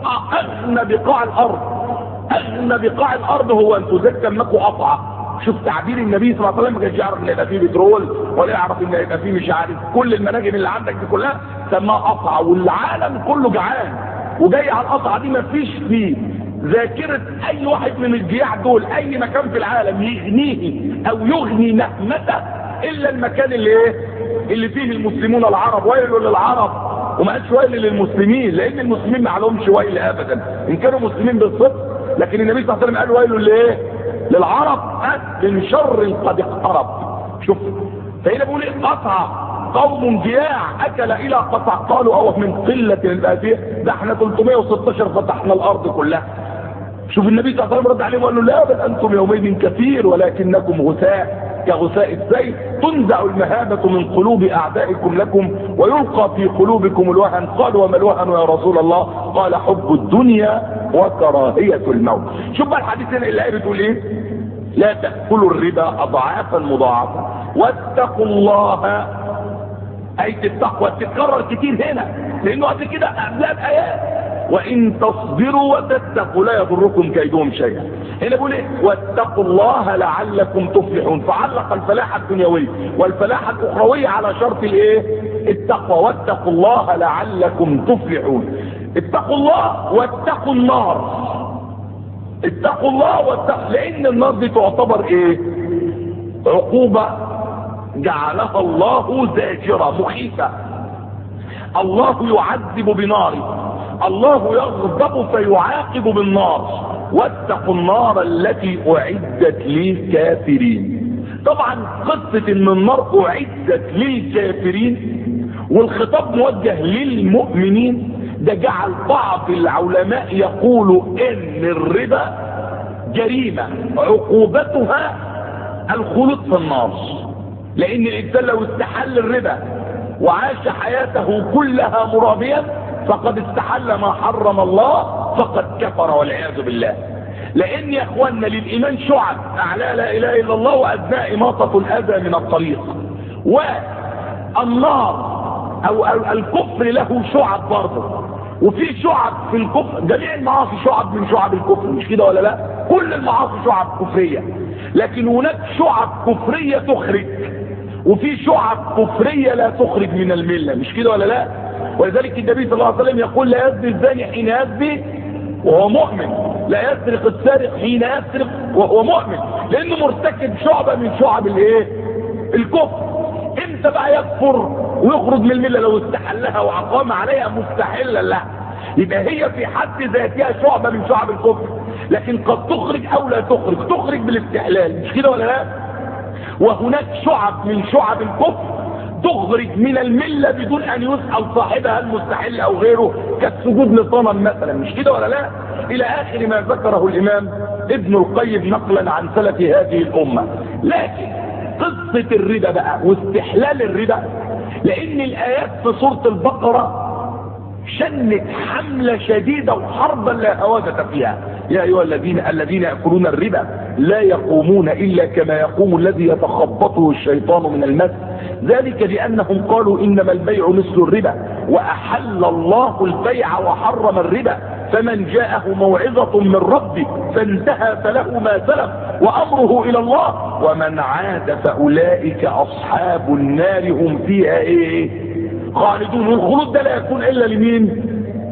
اغنى بقاع الارض. اغنى بقاع الارض هو ان تزكى انكم قطعة. شوف تعبير النبي صلى الله عليه وسلم، ما كانش يعرف ان يبقى فيه بترول ولا يعرف ان يبقى فيه مش عارف كل المناجم اللي عندك دي كلها سماها قطعة، والعالم كله جعان وجاي على القطعة دي. ما فيش فيه ذاكرة اي واحد من الجياع دول اي مكان في العالم يغنيه او يغني نهمته الا المكان اللي فيه المسلمون العرب. ويل للعرب، وما قالش ويل للمسلمين، لان المسلمين ما عليهمش ويل ابدا ان كانوا مسلمين بالصدق. لكن النبي صلى الله عليه وسلم قال: ويل للعرب من شر قد اقترب. شوف، فهنا بيقول: قطع قوم جياع اكل الى قطع. قالوا: او من قلة البادية، ده احنا 316 فتحنا الارض كلها. شوف النبي صلى الله عليه وسلم رد عليهم وقال له: لا، بل انتم يومئذ كثير ولكنكم غثاء كغثاء السيل، تنزع المهابة من قلوب اعدائكم لكم ويلقى في قلوبكم الوهن. قالوا: وما الوهن يا رسول الله؟ قال: حب الدنيا وكراهية الموت. شوف بقى الحديث هنا اللي بتقول ايه: لا تأكلوا الربا اضعافا مضاعفة واتقوا الله. آية التقوى تتكرر كتير هنا لانه قبل كده قبلها بآيات: وان تصبروا وتتقوا لا يضركم كيدهم شيئا. هنا بيقول ايه؟ واتقوا الله لعلكم تفلحون. فعلق الفلاح الدنيوي والفلاح الاخروي على شرط التقوى. واتقوا الله لعلكم تفلحون. اتقوا الله واتقوا النار. اتقوا الله لان النار دي تعتبر عقوبة جعلها الله زاجرة مخيفة. الله يعذب بناره، الله يغضب فيعاقب بالنار. واتقوا النار التي اعدت للكافرين. طبعا قصة ان النار اعدت للكافرين والخطاب موجه للمؤمنين، ده جعل بعض العلماء يقولوا ان الربا جريمة عقوبتها الخلود في النار. لان الانسان لو استحل الربا وعاش حياته كلها مرابيا فقد استحل ما حرم الله، فقد كفر والعياذ بالله. لان يا اخوانا للايمان شعب: اعلى لا اله الا الله، وادنى اماطة الاذى من الطريق. والنار او الكفر له شعب برضه، وفي شعب في الكفر. جميع المعاصي شعب من شعب الكفر، مش كده ولا لا؟ كل المعاصي شعب كفرية، لكن هناك شعب كفرية تخرج وفي شعب كفرية لا تخرج من الملة، مش كده ولا لا؟ ولذلك النبي صلى الله عليه وسلم يقول: لا يزني الزاني حين يزني وهو مؤمن، لا يسرق السارق حين يسرق وهو مؤمن، لانه مرتكب شعبة من شعب الكفر. امتى بقى يكفر ويخرج من الملة؟ لو استحلها وأقام عليها مستحلا لها، يبقى هي في حد ذاتها شعبة من شعب الكفر، لكن قد تخرج او لا تخرج بالاستحلال، مش كده ولا لا؟ وهناك شعب من شعب الكفر تخرج من الملة بدون ان يسأل صاحبها المستحل او غيره، كالسجود لصنم مثلا، مش كده ولا لا؟ الى اخر ما ذكره الامام ابن القيم نقلا عن سلف هذه الامة. لكن قصة الربا بقى واستحلال الربا، لان الايات في سورة البقرة شنت حملة شديدة وحربا لا هوادة فيها. يا ايها الذين يأكلون الربا لا يقومون الا كما يقوم الذي يتخبطه الشيطان من المس، ذلك بانهم قالوا انما البيع مثل الربا واحل الله البيع وحرم الربا فمن جاءه موعظة من ربه فانتهى فله ما سلف وأمره إلى الله ومن عاد فأولئك أصحاب النار هم فيها إيه خالدون. والخلود ده لا يكون إلا لمين؟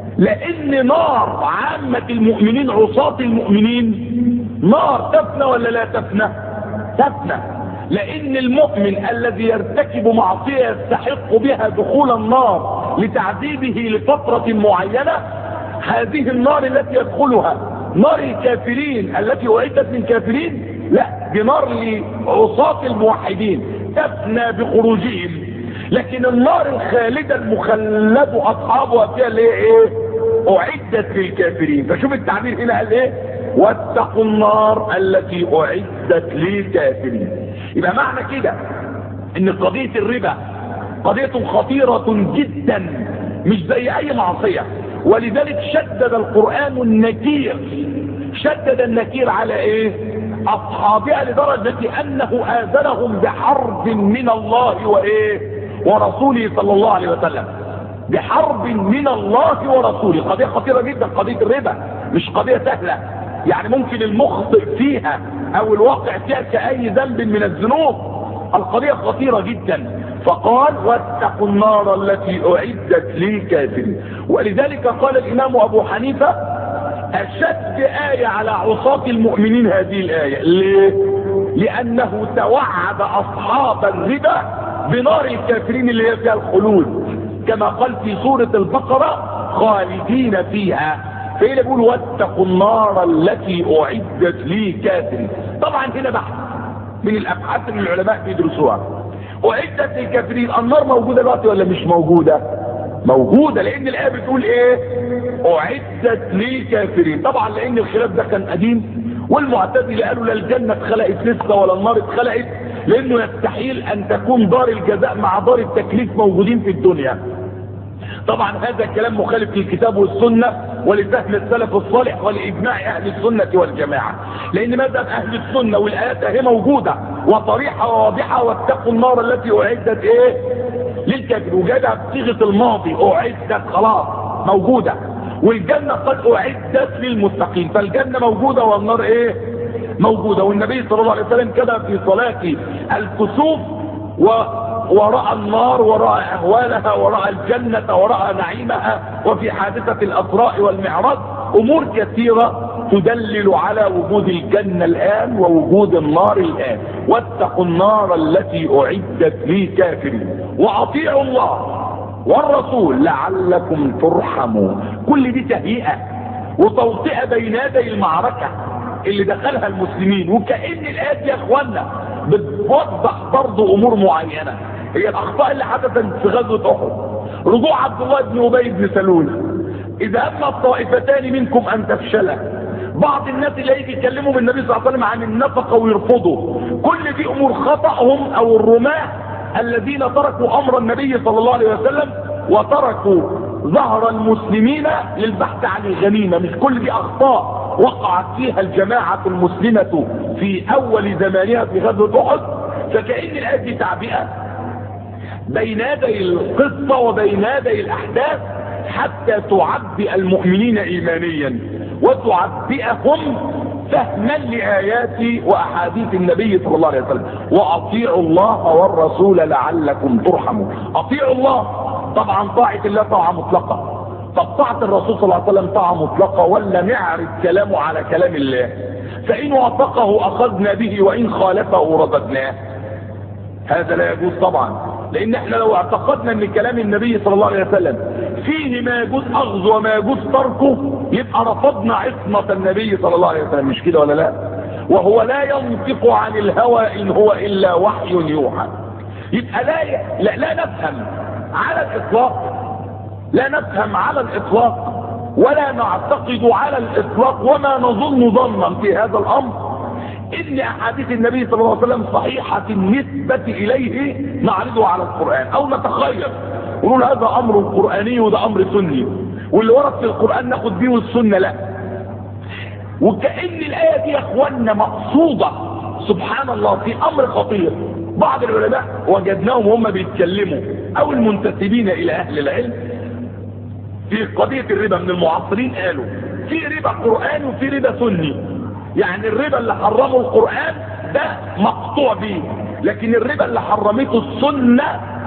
لأن نار عامة المؤمنين عصاة المؤمنين نار تفنى ولا لا تفنى؟ تفنى. لأن المؤمن الذي يرتكب معصية يستحق بها دخول النار لتعذيبه لفترة معينة، هذه النار التي يدخلها نار الكافرين التي أعدت للكافرين؟ لا، دي نار لعصاة الموحدين تفنى بخروجهم. لكن النار الخالدة المخلد أصحابها فيها اللي هي إيه؟ أعدت للكافرين. فشوف التعبير هنا قال إيه؟ واتقوا النار التي أعدت للكافرين. يبقى معنى كده إن قضية الربا قضية خطيرة جدا مش زي أي معصية، ولذلك شدد القرآن النكير، شدد النكير على إيه؟ أصحابها لدرجة أنه آذنهم بحرب من الله وإيه؟ ورسوله صلى الله عليه وسلم، بحرب من الله ورسوله. قضية خطيرة جدا قضية الربا، مش قضية سهلة يعني ممكن المخطئ فيها او الواقع فيها كأي ذنب من الذنوب. القضية خطيرة جدا. فقال واتقوا النار التي أعدت للكافرين. ولذلك قال الإمام أبو حنيفة أشد آية على عصاة المؤمنين هذه الآية. ليه؟ لأنه توعد أصحاب الربا بنار الكافرين اللي هي فيها الخلود، كما قال في سورة البقرة خالدين فيها. فإيه اللي بيقول واتقوا النار التي أعدت للكافرين؟ طبعا هنا بحث من الأبحاث اللي العلماء بيدرسوها. أعدت للكافرين، النار موجودة دلوقتي ولا مش موجودة؟ موجودة، لأن الآية بتقول إيه؟ أعدت للكافرين. طبعا لأن الخلاف ده كان قديم، والمعتزلة قالوا لا الجنة اتخلقت لسه ولا النار اتخلقت، لأنه يستحيل أن تكون دار الجزاء مع دار التكليف موجودين في الدنيا. طبعا هذا الكلام مخالف للكتاب والسنة ولفهم السلف الصالح ولإجماع أهل السنة والجماعة، لأن مذهب أهل السنة والآيات هي موجودة وطريحة واضحة واتقوا النار التي أعدت إيه؟ للكافر، وجدها بصيغة الماضي أعدت خلاص موجودة. والجنة قد أعدت للمتقين، فالجنة موجودة والنار إيه؟ موجودة. والنبي صلى الله عليه وسلم كده في صلاة الكسوف ورأى النار ورأى أهوالها ورأى الجنة ورأى نعيمها، وفي حادثة الأسراء والمعراج أمور كثيرة تدلل على وجود الجنة الآن ووجود النار الآن. واتقوا النار التي أعدت للكافرين وأطيعوا الله والرسول لعلكم ترحمون. كل دي تهيئة وتوطئة بين يدي المعركة اللي دخلها المسلمين. وكأن الآيات يا اخوانا بتوضح برضه امور معينة، هي الاخطاء اللي حدثت في غزوة احد، رجوع عبد الله بن ابي بن سلول، اذا اما الطائفتان منكم ان تفشلا، بعض الناس اللي يجي يكلموا بالنبي صلى الله عليه وسلم عن النفقة ويرفضوا، كل دي امور خطأهم او الرماة الذين تركوا امر النبي صلى الله عليه وسلم وتركوا ظهر المسلمين للبحث عن الغنيمة. مش كل دي اخطاء وقعت فيها الجماعة المسلمة في اول زمانها في غزوة احد. فكأن الآية دي تعبئة بين يدي القصة وبين يدي الاحداث حتى تعبئ المؤمنين ايمانيا وتعبئهم فهما لآيات واحاديث النبي صلى الله عليه وسلم. واطيعوا الله والرسول لعلكم ترحمون. اطيعوا الله، طبعا طاعة الله طاعة مطلقة. طب طاعة الرسول صلى الله عليه وسلم طاعة مطلقة ولا نعرض كلامه على كلام الله؟ فإن وافقه أخذنا به وإن خالفه رددناه. هذا لا يجوز طبعا، لأن احنا لو اعتقدنا ان كلام النبي صلى الله عليه وسلم فيه ما يجوز أخذ وما يجوز تركه يبقى رفضنا عصمة النبي صلى الله عليه وسلم. مش كده ولا لا؟ وهو لا ينطق عن الهوى إن هو إلا وحي يوحى. يبقى لا نفهم على الإطلاق، لا نفهم على الإطلاق ولا نعتقد على الإطلاق وما نظن ظنا في هذا الأمر إن أحاديث النبي صلى الله عليه وسلم صحيحة النسبة إليه نعرضه على القرآن أو نتخير ونقول هذا أمر قرآني وده أمر سني واللي ورد في القرآن ناخد بيه والسنة لا. وكأن الآية دي يا أخوانا مقصودة سبحان الله في أمر خطير. بعض العلماء وجدناهم هم بيتكلموا أو المنتسبين إلى أهل العلم في قضية الربا من المعاصرين قالوا في ربا قرآني وفي ربا سني. يعني الربا اللي حرمه القرآن ده مقطوع به، لكن الربا اللي حرمته السنة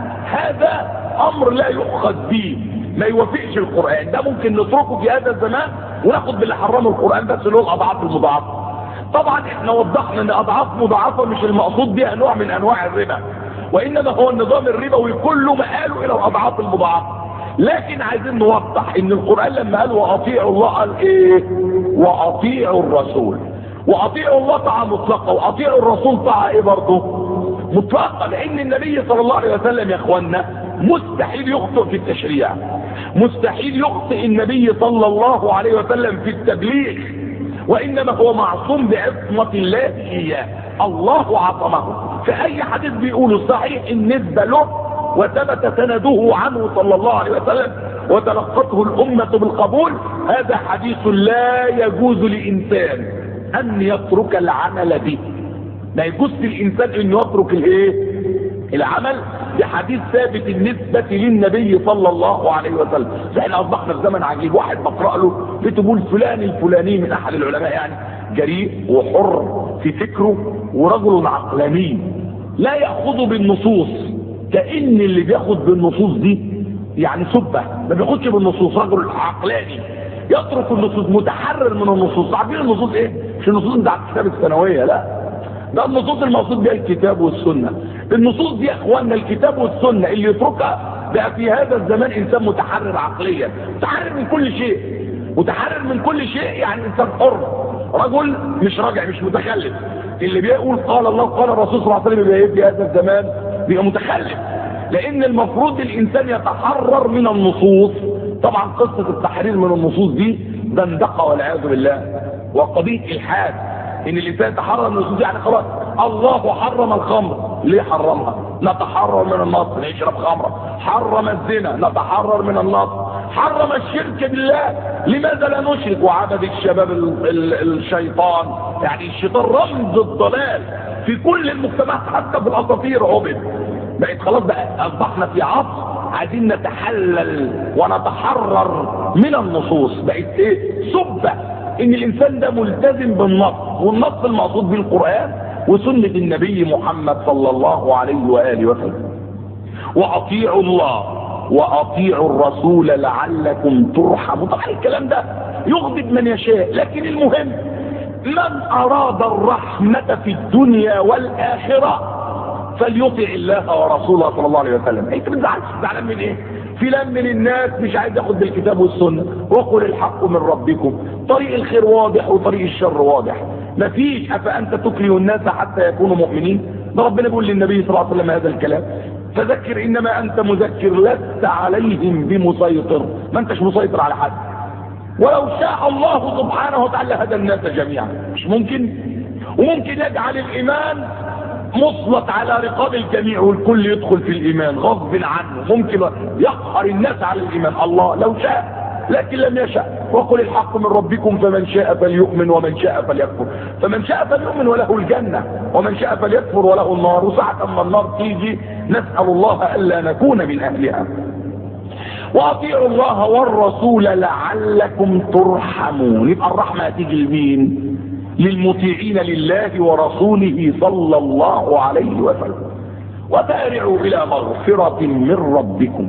هذا امر لا يؤخذ به، ما يوافقش القرآن. ده ممكن نتركه في هذا الزمان وناخد باللي حرمه القرآن بس اللي هو الاضعاف المضاعفة. طبعا احنا وضحنا ان اضعاف مضاعفة مش المقصود بها نوع من انواع الربا، وانما هو النظام الربوي كله مآله الى الاضعاف المضاعفة. لكن عايزين نوضح ان القرآن لما قال واطيعوا الله قال ايه؟ واطيعوا الرسول. واطيعوا الله طاعة مطلقة، واطيعوا الرسول طاعة ايه برضه؟ مطلقة، لان النبي صلى الله عليه وسلم يا اخوانا مستحيل يخطئ في التشريع، مستحيل يخطئ النبي صلى الله عليه وسلم في التبليغ، وانما هو معصوم بعصمة الله اياه، الله عصمه. فاي حديث بيقوله صحيح النسبة له وثبت سنده عنه صلى الله عليه وسلم وتلقته الامة بالقبول، هذا حديث لا يجوز لانسان ان يترك العمل به. لا يجوز للانسان ان يترك الايه؟ العمل بحديث ثابت النسبة للنبي صلى الله عليه وسلم. احنا اصبحنا في زمن عجيب، واحد بقرأ له بتقول فلان الفلاني من احد العلماء يعني جريء وحر في فكره ورجل عقلاني لا يأخذ بالنصوص، كأن اللي بياخد بالنصوص دي يعني سبة، ما بياخدش بالنصوص، رجل عقلاني يترك النصوص، متحرر من النصوص. عارفين النصوص ايه؟ مش النصوص بتاعت الكتاب الثانوية، لا، ده النصوص المقصود بها الكتاب والسنة. النصوص دي يا اخوانا الكتاب والسنة اللي يتركها بقى في هذا الزمان انسان متحرر عقليا، متحرر من كل شيء، متحرر من كل شيء، يعني انسان حر، رجل مش راجع، مش متخلف. اللي بيقول قال الله قال الرسول صلى الله عليه وسلم بيبقى في هذا الزمان بيبقى متخلف، لان المفروض الانسان يتحرر من النصوص. طبعا قصة التحرير من النصوص دي زندقة والعياذ بالله، وقضية الحاد ان الانسان يتحرر من النصوص. يعني خلاص الله حرم الخمر، ليه حرمها؟ نتحرر من النص، نشرب خمرة. حرم الزنا، نتحرر من النص. حرم الشرك بالله، لماذا لا نشرك؟ وعبد الشباب الشيطان، يعني الشيطان رمز الضلال في كل المجتمعات، حتى في الاساطير عبد. بقت خلاص بقى اصبحنا في عصر عايزين نتحلل ونتحرر من النصوص. بقت ايه؟ سبة ان الانسان ده ملتزم بالنص، والنص المقصود بالقرآن وسنة النبي محمد صلى الله عليه وآله وسلم. واطيعوا الله واطيعوا الرسول لعلكم ترحمون. طبعا الكلام ده يغضب من يشاء، لكن المهم من اراد الرحمة في الدنيا والاخرة فليطع الله ورسوله صلى الله عليه وسلم. انت بتزعلش، زعلان من ايه؟ فلان من الناس مش عايز ياخد بالكتاب والسنه، وقل الحق من ربكم، طريق الخير واضح وطريق الشر واضح، مفيش افانت تكره الناس حتى يكونوا مؤمنين. ده ربنا بيقول للنبي صلى الله عليه وسلم هذا الكلام، فذكر انما انت مذكر لست عليهم بمسيطر، ما انتش مسيطر على حد. ولو شاء الله سبحانه وتعالى هدى الناس جميعا، مش ممكن؟ وممكن يجعل الايمان مسلط على رقاب الجميع والكل يدخل في الايمان غصب عنه، ممكن يقهر الناس على الايمان الله لو شاء، لكن لم يشاء. وقل الحق من ربكم فمن شاء فليؤمن ومن شاء فليكفر، فمن شاء فليؤمن وله الجنة ومن شاء فليكفر وله النار. وساعة اما النار تيجي نسأل الله الا نكون من اهلها. واطيعوا الله والرسول لعلكم ترحمون. يبقى الرحمة هتيجي لمين؟ للمطيعين لله ورسوله صلى الله عليه وسلم. وسارعوا الى مغفرة من ربكم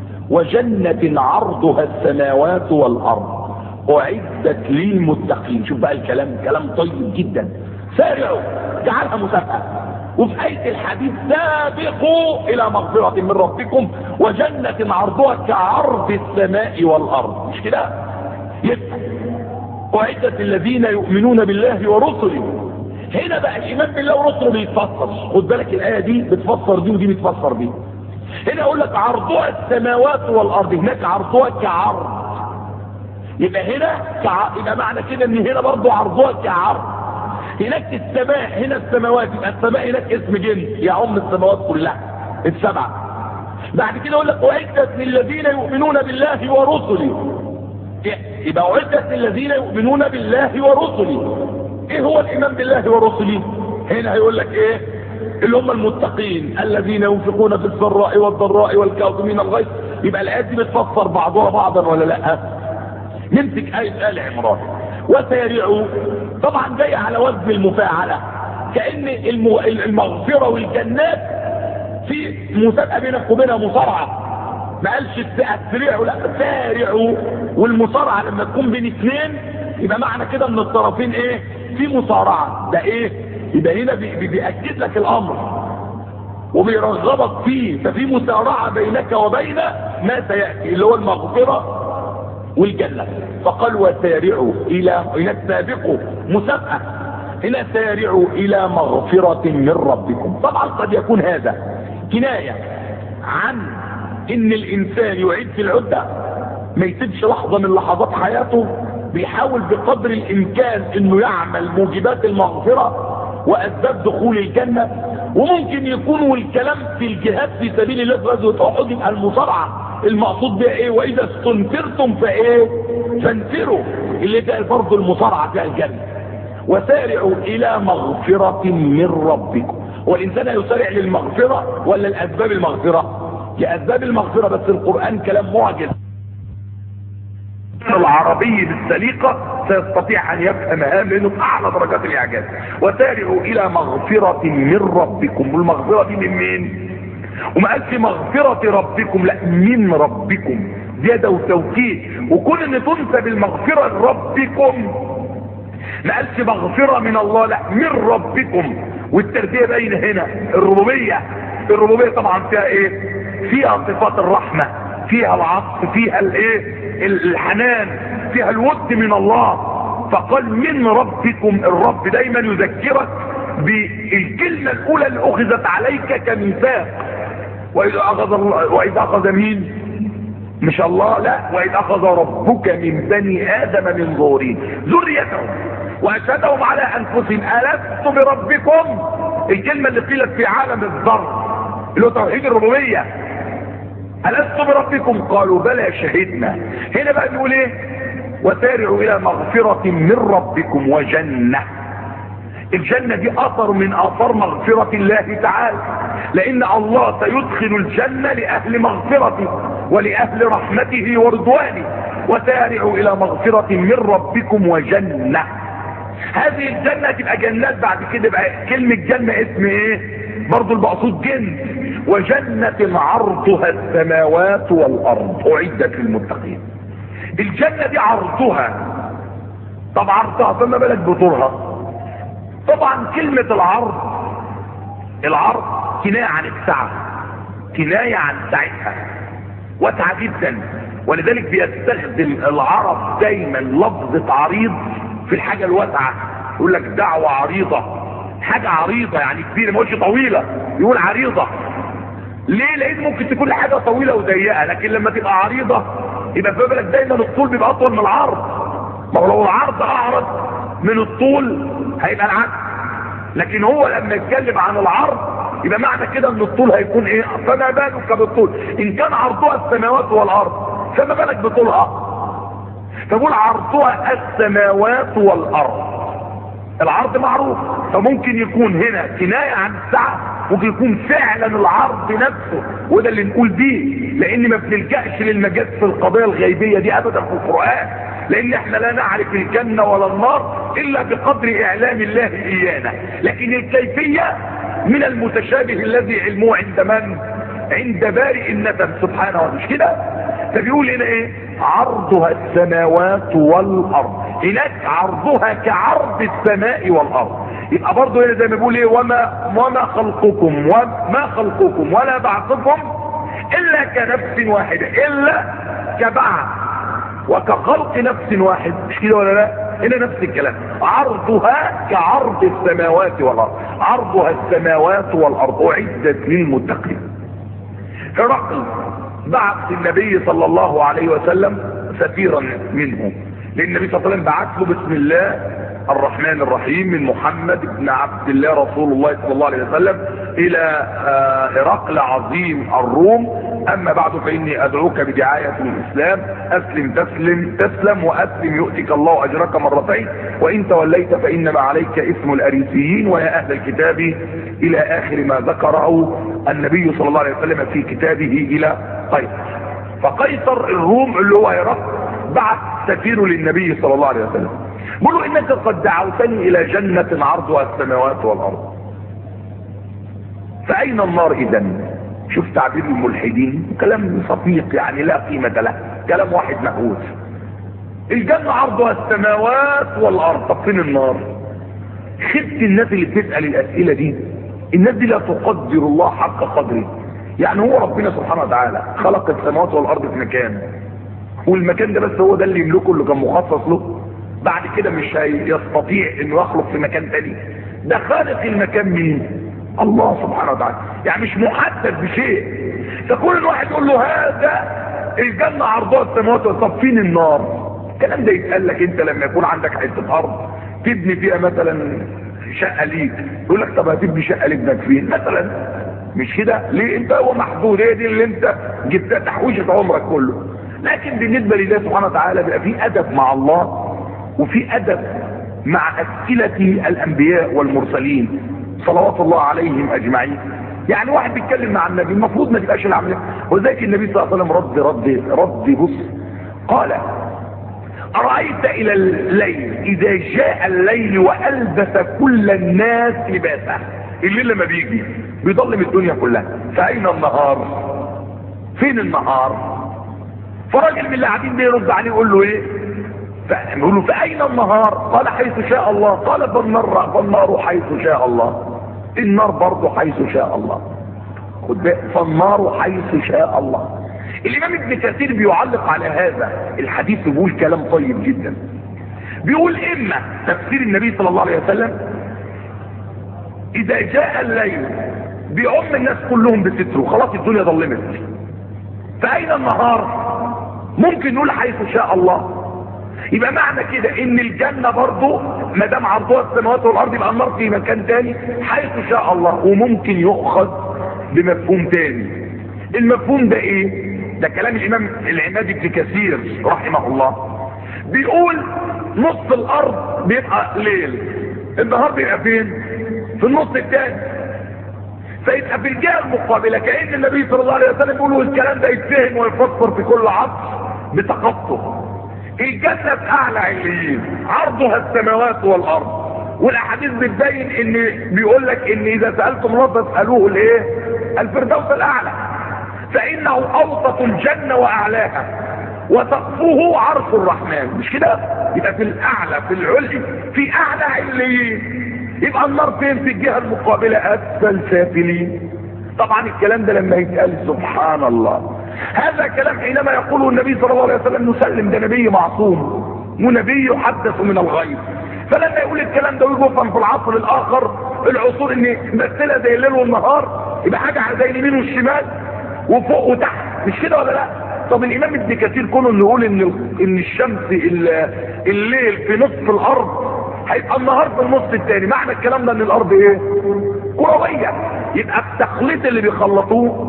وجنة عرضها السماوات والارض اعدت للمتقين. شوف بقى الكلام، كلام طيب جدا. سارعوا، جعلها مسابقة. وفي آية الحديث سابقوا الى مغفرة من ربكم وجنة عرضها كعرض السماء والارض، مش كده؟ وعدت الذين يؤمنون بالله ورسله. هنا بقى الايمان بالله ورسله بيتفسر، خد بالك الايه دي بتفسر دي ودي بتفسر دي. هنا اقول لك عرضها السماوات والارض، هناك عرضها كعرض. يبقى هنا يبقى معنى كده ان هنا برضه عرضها كعرض. هناك السماء، هنا السماوات، يبقى السماء هناك اسم جنس يعم السماوات كلها السبعه. بعد كده اقول لك وعدت للذين يؤمنون بالله ورسله، يبقى أعدت الذين يؤمنون بالله ورسله. ايه هو الايمان بالله ورسله؟ هنا هيقول لك ايه؟ اللي هم المتقين الذين ينفقون في السراء والضراء والكاظمين الغيظ يبقى الآيات دي بتفسر بعضها بعضا ولا لا؟ نمسك آية آل عمران وسارعوا، طبعا جاي على وزن المفاعلة، كأن المغفرة والجنات في مسابقة بينك وبينها مصارعة. ما قالش تسرعوا، لا سارعوا. والمصارعة لما تكون بين اثنين يبقى معنى كده ان الطرفين ايه؟ في مصارعة. ده ايه؟ يبقى هنا بيأكد لك الامر وبيرغبك فيه، ففي مسارعة بينك وبين ما سيأتي اللي هو المغفرة والجنة. فقال وسارعوا الى، هنا سابقوا مسابقة، هنا سارعوا الى مغفرة من ربكم. طبعا قد يكون هذا كناية عن ان الانسان يعيد في العدة، ما يسيبش لحظة من لحظات حياته، بيحاول بقدر الامكان انه يعمل موجبات المغفرة واسباب دخول الجنة. وممكن يكون والكلام في الجهاد في سبيل الله في غزوة احد يبقى المصارعة المقصود بها ايه؟ واذا استنفرتم فايه؟ فانفروا، اللي ده برضه المصارعة في الجنة. وسارعوا الى مغفرة من ربكم. والانسان يسارع للمغفرة ولا الاسباب المغفرة؟ لاسباب المغفرة، بس القرآن كلام معجز. العربي بالسليقة سيستطيع ان يفهم هذا لانه في اعلى درجات الاعجاز. وسارعوا الى مغفرة من ربكم. والمغفرة دي من مين؟ وما قالش مغفرة ربكم، لا من ربكم، زيادة وتوكيد. وكون ان تنسب المغفرة لربكم، ما قالش مغفرة من الله، لا من ربكم. والترتيب بين هنا الربوبية. الربوبية طبعا فيها ايه؟ فيها صفات الرحمة، فيها العطف، فيها الايه؟ الحنان، فيها الود من الله. فقال من ربكم. الرب دايما يذكرك بالكلمة الاولى اللي اخذت عليك كميثاق. واذا اخذ مين؟ مش الله، لا، واذا اخذ ربك من بني ادم من ظهورهم ذريتهم واشهدهم على انفسهم الست بربكم. الكلمة اللي قيلت في عالم الذر اللي هو توحيد الربوبية، ألست بربكم؟ قالوا بلى شهدنا. هنا بقى بيقول ايه؟ وسارعوا الى مغفرة من ربكم وجنة. الجنة دي اثر من اثار مغفرة الله تعالى، لان الله سيدخل الجنة لاهل مغفرته ولاهل رحمته ورضوانه. وسارعوا الى مغفرة من ربكم وجنة. هذه الجنة تبقى جنات بعد كده. بقى كلمة جنة اسم ايه؟ برضو المقصود جنس. وجنة عرضها السماوات والارض اعدت للمتقين. الجنة دي عرضها، طب عرضها فما بالك بطولها. طبعا كلمة العرض كناية عن السعة، كناية عن سعتها، واسعة جدا. ولذلك بيستخدم العرب دايما لفظة عريض في الحاجة الواسعة. يقول لك دعوة عريضة، حاجة عريضة يعني كبيرة، ما يقولش طويلة، يقول عريضة. ليه؟ لان ممكن تكون حاجة طويلة وضيقة، لكن لما تبقى عريضة يبقى في بالك دايما الطول بيبقى اطول من العرض. ما هو لو العرض اعرض من الطول هيبقى العكس. لكن هو لما يتكلم عن العرض يبقى معنى كده ان الطول هيكون ايه؟ فما بالك بالطول ان كان عرضها السماوات والارض، فما بالك بطولها. فقول عرضها السماوات والارض. العرض معروف، فممكن يكون هنا كناية عن السعة، ممكن يكون فعلا العرض نفسه، وده اللي نقول بيه. لان ما بنلجأش للمجاز في القضايا الغيبية دي ابدا في القرآن، لان احنا لا نعرف الجنة ولا النار الا بقدر اعلام الله ايانا. لكن الكيفية من المتشابه الذي علمه عند من؟ عند بارئ النسب سبحانه وتعالى. مش كده؟ فبيقول هنا ايه؟ عرضها السماوات والارض. هناك عرضها كعرض السماء والارض. يبقى برضه هنا زي ما بيقول ايه؟ وما خلقكم ولا بعثكم الا كنفس واحدة، الا كبعث وكخلق نفس واحد. مش كده ولا لا؟ هنا نفس الكلام. عرضها كعرض السماوات والارض. عرضها السماوات والارض اعدت للمتقين. هرقل بعث النبي صلى الله عليه وسلم سفيرا منه، لان النبي صلى الله عليه وسلم بعث له بسم الله الرحمن الرحيم من محمد بن عبد الله رسول الله صلى الله عليه وسلم الى هرقل عظيم الروم. اما بعد فاني ادعوك بدعاية الاسلام، اسلم تسلم واسلم يؤتك الله اجرك مرتين وان توليت فانما عليك اسم الاريسيين ويا اهل الكتاب الى اخر ما ذكره النبي صلى الله عليه وسلم في كتابه الى طيب. فقيصر الروم اللي هو هرقل بعت سفيره للنبي صلى الله عليه وسلم، بيقول له انك قد دعوتني الى جنة عرضها السماوات والارض، فاين النار اذا؟ شوف تعبير الملحدين، كلام صفيق يعني لا قيمة له، كلام واحد مهووس. الجنة عرضها السماوات والارض، طب فين النار؟ خبت الناس اللي بتسأل الاسئلة دي، الناس دي لا تقدر الله حق قدره. يعني هو ربنا سبحانه وتعالى خلق السماوات والارض في مكان، والمكان ده بس هو ده اللي يملكه، اللي كان مخصص له، بعد كده مش هيستطيع انه يخلق في مكان تاني. ده خالق المكان مين؟ الله سبحانه وتعالى، يعني مش محدد بشيء. فكل الواحد يقول له هذا الجنة عرضها السماوات والارض، طب فين النار؟ الكلام ده يتقال لك انت لما يكون عندك حته ارض تبني فيها مثلا شقه ليك، يقول لك طب هتبني شقه لابنك فين مثلا؟ مش كده؟ ليه؟ انت هو محدود، هي دي اللي انت جبتها تحويشه عمرك كله. لكن بالنسبه لله سبحانه وتعالى بيبقى في ادب مع الله، وفي ادب مع اسئله الانبياء والمرسلين صلوات الله عليهم اجمعين. يعني واحد بيتكلم مع النبي المفروض ما تبقاش العمليه، ولذلك النبي صلى الله عليه وسلم رد بص، قال أرأيت إلى الليل إذا جاء الليل وألبس كل الناس لباسه، الليل لما بيجي بيضلم الدنيا كلها، فأين النهار؟ فين النهار؟ فراجل من اللي قاعدين بيرد عليه يقول له ايه؟ فيقول له فأين النهار؟ قال حيث شاء الله. قال فالنار حيث شاء الله، النار برضه حيث شاء الله، خد بالك، فالنار حيث شاء الله. الامام ابن كثير بيعلق على هذا الحديث بيقول كلام طيب جدا، بيقول اما تفسير النبي صلى الله عليه وسلم اذا جاء الليل بيعم الناس كلهم بستره، خلاص الدنيا ظلمت، فاين النهار؟ ممكن نقول حيث شاء الله. يبقى معنى كده ان الجنة برضو ما دام عرضها السماوات والارض يبقى النار في مكان تاني حيث شاء الله. وممكن يؤخذ بمفهوم تاني، المفهوم ده ايه؟ ده كلام الامام العماد بن كثير رحمه الله، بيقول نص الارض بيبقى ليل، النهار بيبقى فين؟ في النص الثاني، فيبقى في الجهه المقابله. كأن النبي صلى الله عليه وسلم بيقول الكلام ده يتفهم ويفسر في كل عصر بتخطه. الجنه في اعلى عليين عرضها السماوات والارض، والاحاديث بتبين ان بيقول لك ان اذا سالتم الله فاسالوه الايه؟ الفردوس الاعلى، فانه اوسط الجنه واعلاها وسقفه عرش الرحمن. مش كده؟ يبقى في الاعلى، في العلي، في اعلى عليين. يبقى النار فين؟ في الجهه المقابله، اسفل سافلين. طبعا الكلام ده لما يتقال سبحان الله، هذا كلام حينما يقوله النبي صلى الله عليه وسلم نسلم، ده نبي معصوم ونبي يحدث من الغيب. فلما يقول الكلام ده ويجوفا في العصر الاخر، العصور ان مثلها زي الليل والنهار، يبقى حاجه زي اليمين والشمال وفوق وتحت، مش كده ولا لا؟ طب الامام ابن كثير كونه اللي يقول ان الشمس الليل في نصف الارض، هيبقى النهار في النص الثاني، معنى الكلام ده ان الارض ايه؟ كرويه. يبقى التخليط اللي بيخلطوه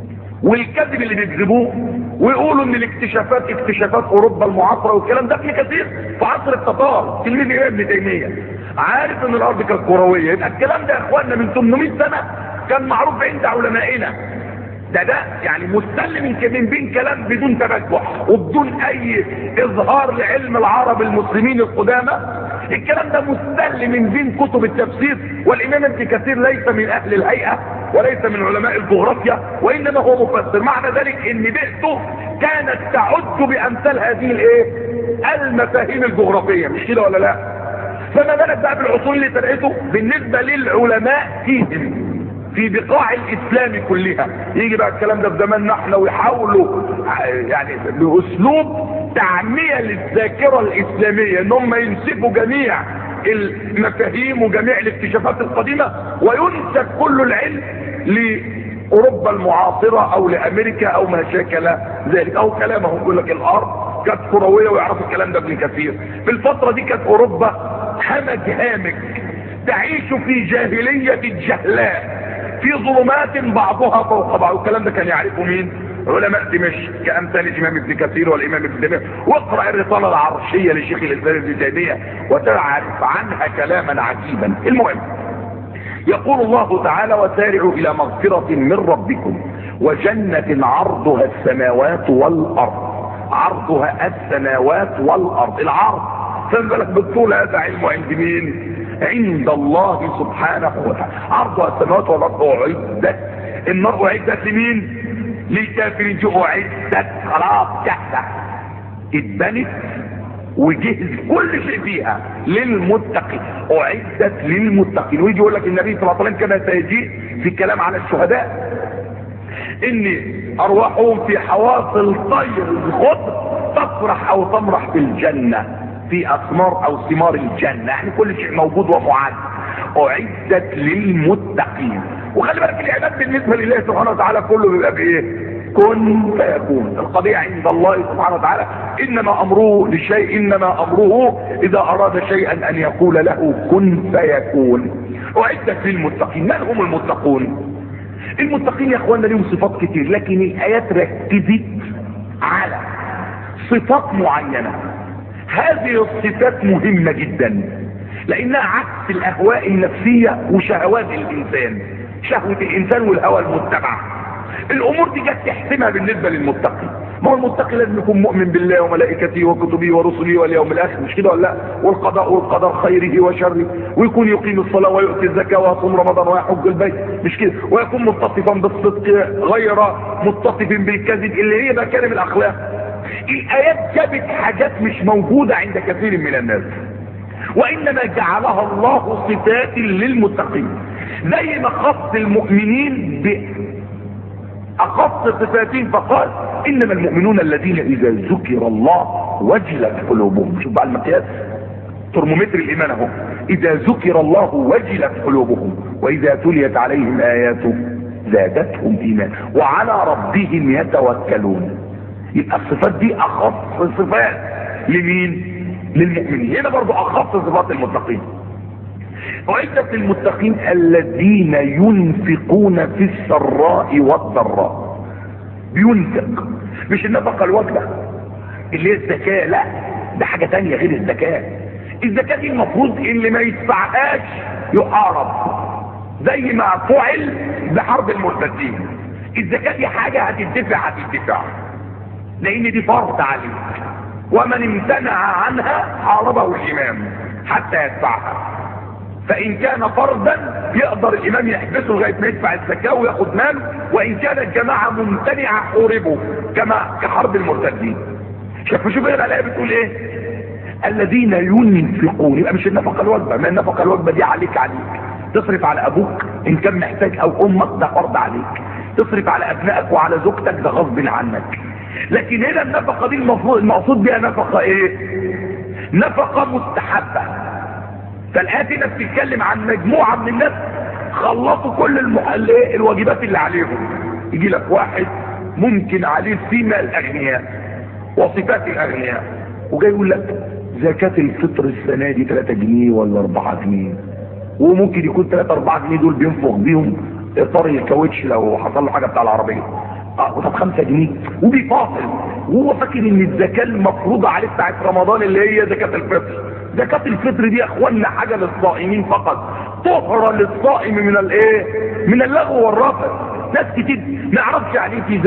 والكذب اللي بيكذبوه ويقولوا ان الاكتشافات اكتشافات اوروبا المعاصره والكلام ده، ابن كثير في عصر التتار تلميذ ابن تيميه عارف ان الارض كانت كرويه. يبقى الكلام ده يا اخواننا من 800 سنه كان معروف عند علمائنا، ده يعني مستلم من بين كلام بدون تبجح وبدون اي اظهار لعلم العرب المسلمين القدامى. الكلام ده مستلم من بين كتب التفسير، والامام ابن كثير ليس من اهل الهيئه وليس من علماء الجغرافيا، وانما هو مفسر. معنى ذلك ان بيئته كانت تعد بامثال هذه الايه؟ المفاهيم الجغرافيه، مش كده ولا لا؟ فما بالك بقى بالعصور اللي ترقته بالنسبه للعلماء فيهم في بقاع الاسلام كلها. يجي بقى الكلام ده في زماننا احنا ويحاولوا يعني باسلوب تعمية للذاكرة الاسلامية ان هم ينسبوا جميع المفاهيم وجميع الاكتشافات القديمة وينسب كل العلم لاوروبا المعاصرة او لامريكا او ما شاكل ذلك. او كلامهم يقول لك الارض كانت كروية ويعرفوا الكلام ده ابن كثير. في الفترة دي كانت اوروبا همج هامج تعيش في جاهلية الجهلاء في ظلمات بعضها فوق بعض. الكلام ده كان يعرفه مين؟ علماء دمشق كأمثال الامام ابن كثير والامام ابن تيميه. واقرأ الرسالة العرشية لشيخ الاسلام ابن تيميه وتعرف عنها كلاما عجيبا. المهم يقول الله تعالى وسارعوا الى مغفرة من ربكم وجنة عرضها السماوات والارض، عرضها السماوات والارض، العرض خلي بالك بالطول، هذا علم عند مين؟ عند الله سبحانه وتعالى. عرضها السماوات والارض اعدت، النار اعدت لمين؟ للكافرين. اعدت خلاص جاهزه، اتبنت وجهز كل شيء فيها للمتقين، اعدت للمتقين. ويجي يقول لك النبي صلى الله عليه وسلم كما سيجيء في الكلام على الشهداء ان ارواحهم في حواصل طير الخضر تفرح او تمرح في الجنه، في اثمار او ثمار الجنه، يعني كل شيء موجود ومعد، اعدت للمتقين. وخلي بالك العباد بالنسبه لله سبحانه وتعالى كله بيبقى بايه؟ كن فيكون. القضيه عند الله سبحانه وتعالى انما امره لشيء، انما امره اذا اراد شيئا ان يقول له كن فيكون. اعدت للمتقين. من هم المتقون؟ المتقين يا اخوانا لهم صفات كتير، لكن الايات ركزت على صفات معينه. هذه الصفات مهمه جدا لانها عكس الاهواء النفسيه وشهوات الانسان، شهوه الانسان والهوى المتبع. الامور دي جت تحسمها بالنسبه للمتقي. ما هو المتقي لازم يكون مؤمن بالله وملائكته وكتبه ورسله واليوم الاخر، مش كده ولا لا؟ والقضاء والقدر خيره وشره، ويكون يقيم الصلاه ويؤتي الزكاه ويصوم رمضان ويحج البيت، مش كده؟ ويكون متصفا بالصدق غير متصف بالكذب، اللي هي مكارم الاخلاق. الايات جابت حاجات مش موجوده عند كثير من الناس، وانما جعلها الله صفات للمتقين. زي ما خص المؤمنين بأخص صفاتين فقال انما المؤمنون الذين اذا ذكر الله وجلت قلوبهم. شوف بقى المقياس، ترمومتر الايمان اهو. اذا ذكر الله وجلت قلوبهم واذا تليت عليهم اياته زادتهم ايمانا وعلى ربهم يتوكلون. يبقى الصفات دي اخص صفات لمين؟ للمؤمنين. هنا برضو اخص صفات المتقين. وعدة المتقين الذين ينفقون في السراء والضراء. بينفق، مش النفقة الواجبة اللي هي الزكاة، لا ده حاجة تانية غير الزكاة. الزكاة دي المفروض اللي ما يدفعهاش يحارب، زي ما فعل بحرب المرتدين. الزكاة دي حاجة هتدفع، لان دي فرض عليك، ومن امتنع عنها حاربه الامام حتى يدفعها. فان كان فرضا يقدر الامام يحبسه لغايه ما يدفع الزكاه وياخد ماله، وان كانت جماعه ممتنعه حوربه كحرب المرتدين. شوف هنا الايه بتقول ايه؟ الذين ينفقون. يبقى مش النفقه الواجبه، ما النفقه الواجبه دي عليك تصرف على ابوك ان كان محتاج او امك، ده فرض عليك. تصرف على ابنائك وعلى زوجتك، ده غصب عنك. لكن هنا النفقه دي المقصود بها نفقه ايه؟ نفقه مستحبه. فالآيات هنا بتتكلم عن مجموعه من الناس خلصوا كل الواجبات اللي عليهم. يجي لك واحد ممكن عليه سمة الاغنياء وصفات الاغنياء، وجاي يقول لك زكاة الفطر السنة دي 3 جنيه ولا 4 جنيه، وممكن يكون 3-4 جنيه دول بينفخ بيهم اطار الكاوتش لو حصل له حاجه بتاع العربيه. وطب 5 جنيه وبيفاصل، وهو فاكر ان الزكاه المفروضه عليه بتاعت رمضان اللي هي زكاه الفطر. زكاه الفطر دي يا اخوانا حاجه للصائمين فقط، طهره للصائم من الايه؟ من اللغو والرفث. ناس كتير ما يعرفش يعني في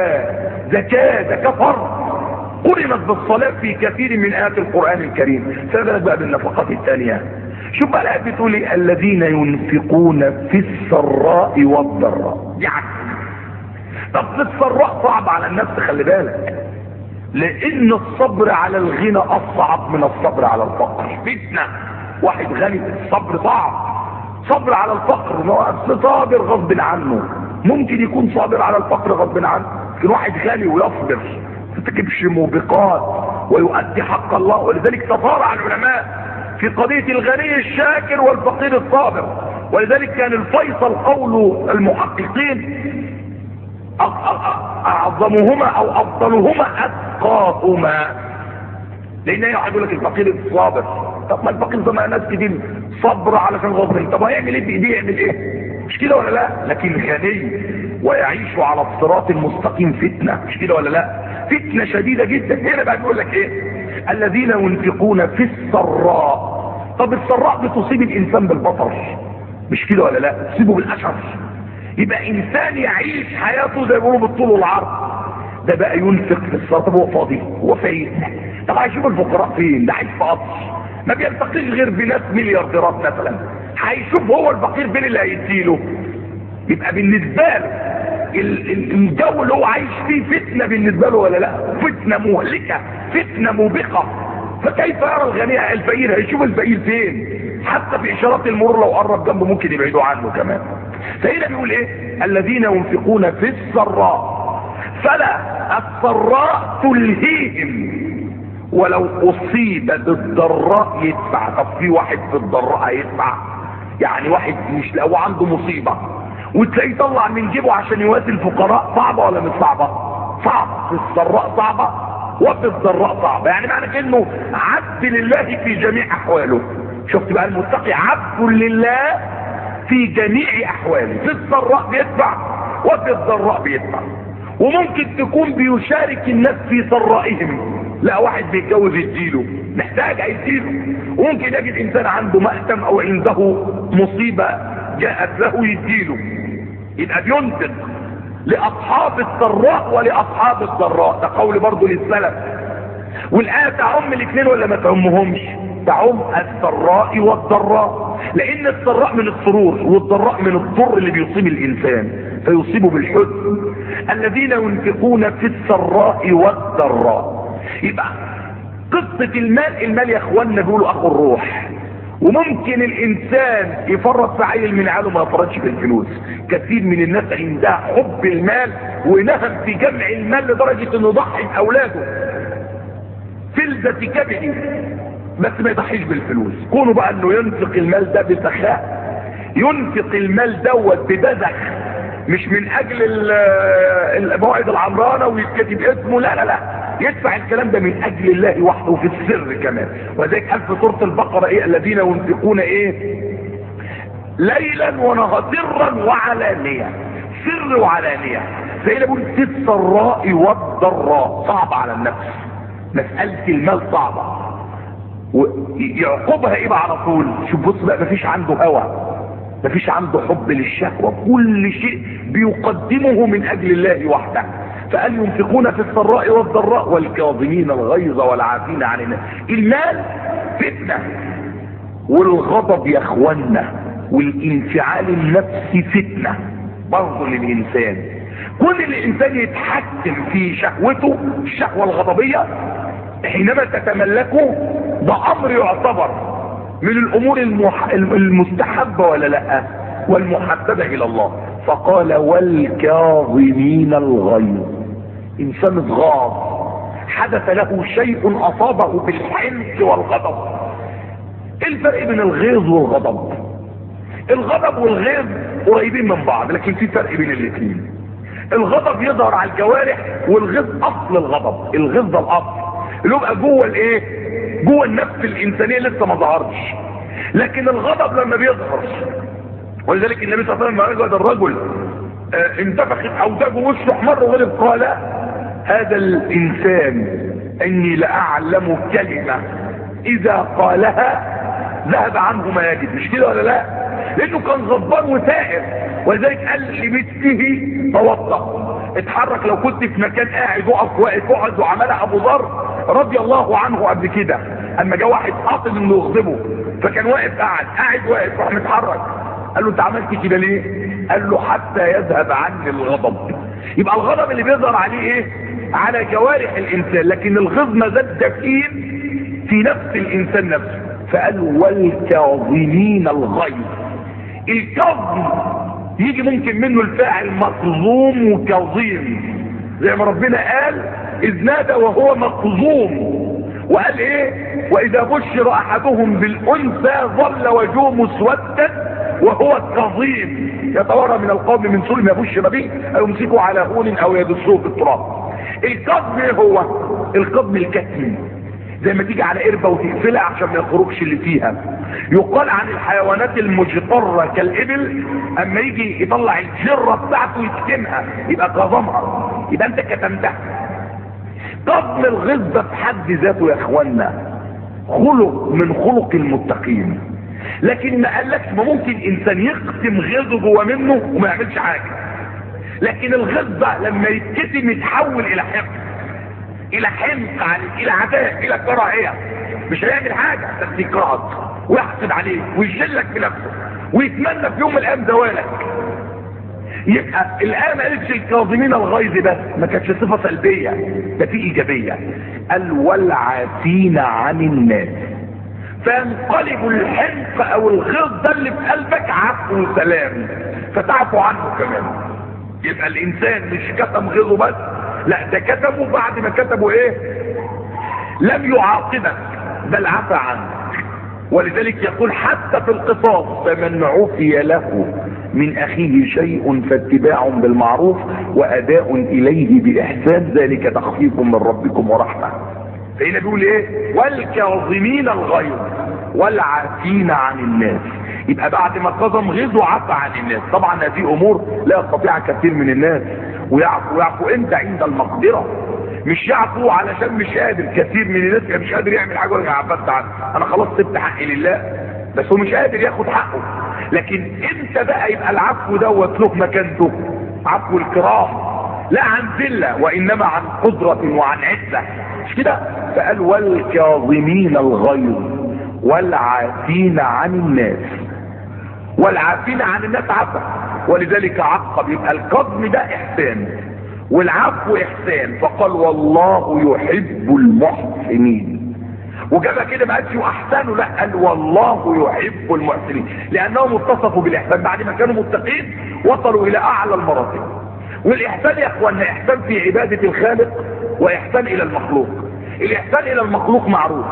زكاه فرض قرنت بالصلاه في كثير من ايات القران الكريم. فبالك بقى بالنفقات الثانيه. شوف بقى الآية بتقول ايه؟ الذين ينفقون في السراء والضراء. يعني طب في السراء صعب على النفس، خلي بالك، لان الصبر على الغنى اصعب من الصبر على الفقر. فتنة واحد غني الصبر صعب، صبر على الفقر صابر غصب عنه، ممكن يكون صابر على الفقر غصب عنه. لكن واحد غني ويصبر ما تجيبش موبقات ويؤدي حق الله. ولذلك تفارع العلماء في قضية الغني الشاكر والفقير الصابر. ولذلك كان الفيصل قول المحققين اعظمهما او افضلهما اتقاهما. لان يقعد يقول لك الفقير الصابر، طب ما الفقير زي ما ناس كتير صبر علشان غصب، طب هيعمل ايه بايديه؟ يعمل ايه؟ مش كده ولا لا؟ لكن غني ويعيش على الصراط المستقيم فتنه، مش كده ولا لا؟ فتنه شديده جدا. هنا بقى بيقول لك ايه؟ الذين ينفقون في السراء. طب السراء بتصيب الانسان بالبطر، مش كده ولا لا؟ تصيبه بالاشر. يبقى انسان يعيش حياته زي ما بيقولوا بالطول والعرض، ده بقى ينفق في الصلاة. طب هو فاضي؟ هو فقير؟ طب هيشوف الفقراء فين؟ ده عايش في قصر ما بيلتقيش غير بناس مليارديرات مثلا، هيشوف هو الفقير فين اللي هيديله. يبقى بالنسبه له الجو اللي هو عايش فيه فتنه بالنسبه له ولا لا؟ فتنه مهلكه، فتنه موبقه. فكيف يرى الغني الفقير؟ هيشوف الفقير فين؟ حتى في اشارات المرور لو قرب جنبه ممكن يبعدوا عنه كمان. فهنا بيقول ايه؟ الذين ينفقون في السراء فلا السراء تلهيهم ولو اصيب بالضراء يدفع. طب في واحد في الضراء هيدفع؟ يعني واحد مش لو عنده مصيبه وتلاقيه يطلع من جيبه عشان يواسي الفقراء، صعبه ولا مش صعبه؟ صعبه. في السراء صعبه وفي الضراء صعبه. يعني معنى كأنه عبد لله في جميع احواله. شفت بقى المتقي عبد لله في جميع احواله، في السراء بيدفع وفي الضراء بيدفع. وممكن تكون بيشارك الناس في سرائهم، لا واحد بيتجوز يديله، محتاج هيديله. وممكن يجد انسان عنده مأتم او عنده مصيبة جاءت له يديله. يبقى بينفق لاصحاب السراء ولاصحاب الضراء. ده قول برضه للسلف. والآية تعم الاثنين ولا ما تعمهمش؟ تعم السراء والضراء، لان السراء من السرور والضراء من الضر اللي بيصيب الانسان فيصيبه بالحزن. الذين ينفقون في السراء والضراء. يبقى قصة المال يا اخواننا بيقولوا اخو الروح. وممكن الانسان يفرط في عيل من عياله ما يفرطش في الفلوس. كثير من الناس عندها حب المال ونهم في جمع المال لدرجة انه يضحي باولاده فلذة كبده بس ما يضحيش بالفلوس. كونه بقى انه ينفق المال ده بسخاء، ينفق المال دوت ببذخ، مش من اجل الموعد العمرانة ويتكتب اسمه، لا لا لا، يدفع الكلام ده من اجل الله وحده في السر كمان. وذلك قال في سورة البقرة ايه؟ الذين ينفقون ايه؟ ليلا ونهارا سرا وعلانية. سر وعلانية. زي اللي بيقول في السراء والضراء. صعب على النفس مسألة المال، صعبة. ويعقبها ايه بقى على طول؟ شوف بص بقى، مفيش عنده هوى، مفيش عنده حب للشهوة، كل شيء بيقدمه من اجل الله وحده. فقال ينفقون في السراء والضراء والكاظمين الغيظ والعافين عن الناس. المال فتنة، والغضب يا اخوانا والانفعال النفسي فتنة برضه للانسان. كل الانسان يتحكم في شهوته، الشهوة الغضبية حينما تتملكه، ده امر يعتبر من الامور المستحبة ولا لا؟ والمحببة الى الله. فقال والكاظمين الغيظ. انسان اتغاظ، حدث له شيء اصابه بالحنث والغضب. ايه الفرق بين الغيظ والغضب؟ الغضب والغيظ قريبين من بعض لكن في فرق بين الاثنين. الغضب يظهر على الجوارح والغيظ اصل الغضب. الغيظ ده الاصل اللي يبقى جوه الايه؟ جوه النفس الانسانيه لسه ما ظهرش. لكن الغضب لما بيظهر، ولذلك النبي صلى الله عليه وسلم وجد الرجل انتفخت اوجاجه وشه احمر وغلب، قال هذا الانسان اني لاعلم كلمه اذا قالها ذهب عنه ما يجد. مش كده ولا لا؟ لانه كان غضبان وثائر. ولذلك قال لمثله توضا، اتحرك. لو كنت في مكان قاعد وقف واقف اقعد. وعملها ابو ذر رضي الله عنه قبل كده، اما جه واحد قاصد انه يغضبه فكان واقف قاعد واقف راح متحرك. قال له انت عملت كده ليه؟ قال له حتى يذهب عني الغضب. يبقى الغضب اللي بيظهر عليه ايه؟ على جوارح الانسان، لكن الغضب ما زال دفين في نفس الانسان نفسه. فقال والكاظمين الغيظ. الكظم يجي ممكن منه الفاعل مكظوم وكظيم، زي ما ربنا قال اذ نادى وهو مكظوم. وقال ايه؟ واذا بشر احدهم بالانثى ظل وجهه مسودا وهو الكظيم يتوارى من القوم من سوء ما بشر به او يمسكه على هون او يدسوه في التراب. الكظم ايه هو؟ الكظم الكتم، زي ما تيجي على قربة وتقفلها عشان ما يخرجش اللي فيها. يقال عن الحيوانات المجطرة كالإبل اما يجي يطلع الجرة بتاعته يكتمها يبقى كظمها، يبقى انت كتمتها. كظم الغيظ ده في حد ذاته يا اخوانا خلق من خلق المتقين. لكن ما قالكش ما ممكن انسان يقسم غيظه جوه منه وما يعملش حاجه، لكن الغيظ ده لما يتكتم يتحول الى حقد، الى حمق عليك، الى عداء، الى كراهيه. مش هيعمل حاجه بس يكرهك ويحقد عليك ويشلك بنفسه ويتمنى في يوم من الايام زوالك. يبقى الآية ما قالتش الكاظمين الغيظ بس، ما كانتش صفة سلبية، ده في إيجابية. قال والعافين عن الناس، فينقلب الحمق أو الغيظ ده اللي في قلبك عفو وسلام، فتعفو عنه كمان. يبقى الإنسان مش كتم غيظه بس، لا ده كتمه بعد ما كتبه إيه؟ لم يعاقبك بل عفى عنك. ولذلك يقول حتى في القصاص فمن عفي له من اخيه شيء فاتباع بالمعروف واداء اليه باحسان ذلك تخفيف من ربكم ورحمه. فهنا بيقول ايه؟ والكاظمين الغيظ والعافين عن الناس. يبقى بعد ما كظم غيظه عفى عن الناس. طبعا هذه امور لا يستطيع كثير من الناس، ويعفو امتى؟ عند المقدره. مش يعفو علشان مش قادر. كثير من الناس مش قادر يعمل حاجه ولا عفت عنه، انا خلاص سبت حقي لله، بس هو مش قادر ياخد حقه. لكن امتى بقى يبقى العفو دوت له مكانته؟ عفو الكرام، لا عن ذله وانما عن قدره وعن عزه، مش كده؟ فقال والكاظمين الغيظ والعافين عن الناس. والعافين عن الناس عفا، ولذلك عقب. يبقى الكظم ده احسان والعفو احسان، فقال والله يحب المحسنين. وجابها كده ما قالش احسنوا، لا قال والله يحب المحسنين، لانهم اتصفوا بالاحسان بعد ما كانوا متقين وصلوا الى اعلى المراتب. والاحسان يا اخوانا احسان في عباده الخالق واحسان الى المخلوق. الاحسان الى المخلوق معروف،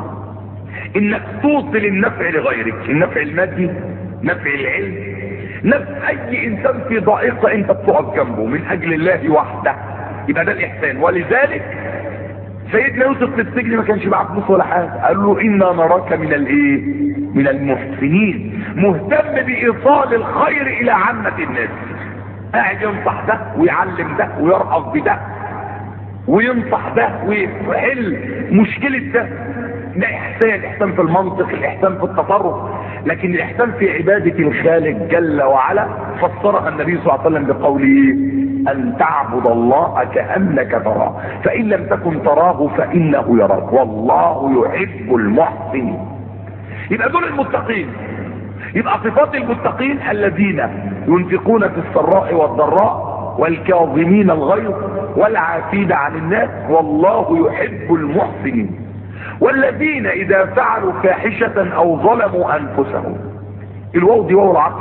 انك توصل النفع لغيرك، النفع المادي، نفع العلم، نفع اي انسان في ضائقه انت بتقف جنبه من اجل الله وحده، يبقى ده الاحسان. ولذلك سيدنا يوسف في السجن ما كانش معاه فلوس ولا حاجه، قال له انا نراك من الايه؟ من المحسنين، مهتم بايصال الخير الى عامه الناس، قاعد ينصح ده ويعلم ده ويرأف بده وينصح ده ويحل مشكله ده. ده احسان، احسان في المنطق، الاحسان في التصرف. لكن الاحسان في عباده الخالق جل وعلا فسرها النبي صلى الله عليه وسلم بقوله ان تعبد الله كانك تراه فان لم تكن تراه فانه يراك والله يحب المحسنين. يبقى دول المتقين. يبقى صفات المتقين الذين ينفقون في السراء والضراء والكاظمين الغيظ والعافين عن الناس والله يحب المحسنين. والذين اذا فعلوا فاحشة او ظلموا انفسهم، الواو دي واو العطف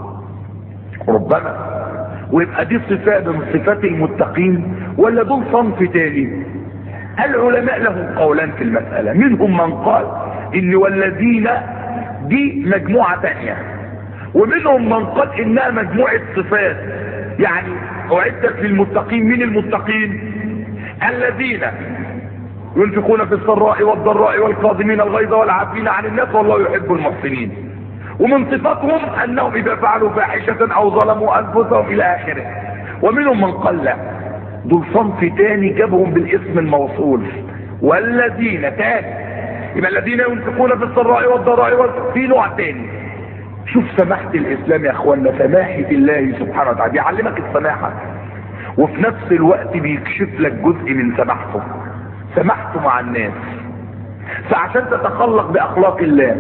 ربما، ويبقى دي صفات من صفات المتقين ولا دول صنف تاني؟ العلماء لهم قولان في المسألة، منهم من قال ان والذين دي مجموعة تانية، ومنهم من قال انها مجموعة صفات. يعني اعدت للمتقين. من المتقين؟ الذين ينفقون في السراء والضراء والكاظمين الغيظ والعافين عن الناس والله يحب المحسنين. ومن صفاتهم انهم اذا فعلوا فاحشة او ظلموا انفسهم الى اخره. ومنهم من قال لا، دول صنف تاني جابهم بالاسم الموصول، والذين تاني. يبقى الذين ينفقون في السراء والضراء في نوع تاني. شوف سماحة الاسلام يا اخوانا، سماحة الله سبحانه وتعالى بيعلمك السماحة وفي نفس الوقت بيكشف لك جزء من سماحته، سمحته مع الناس. فعشان تتخلق باخلاق الله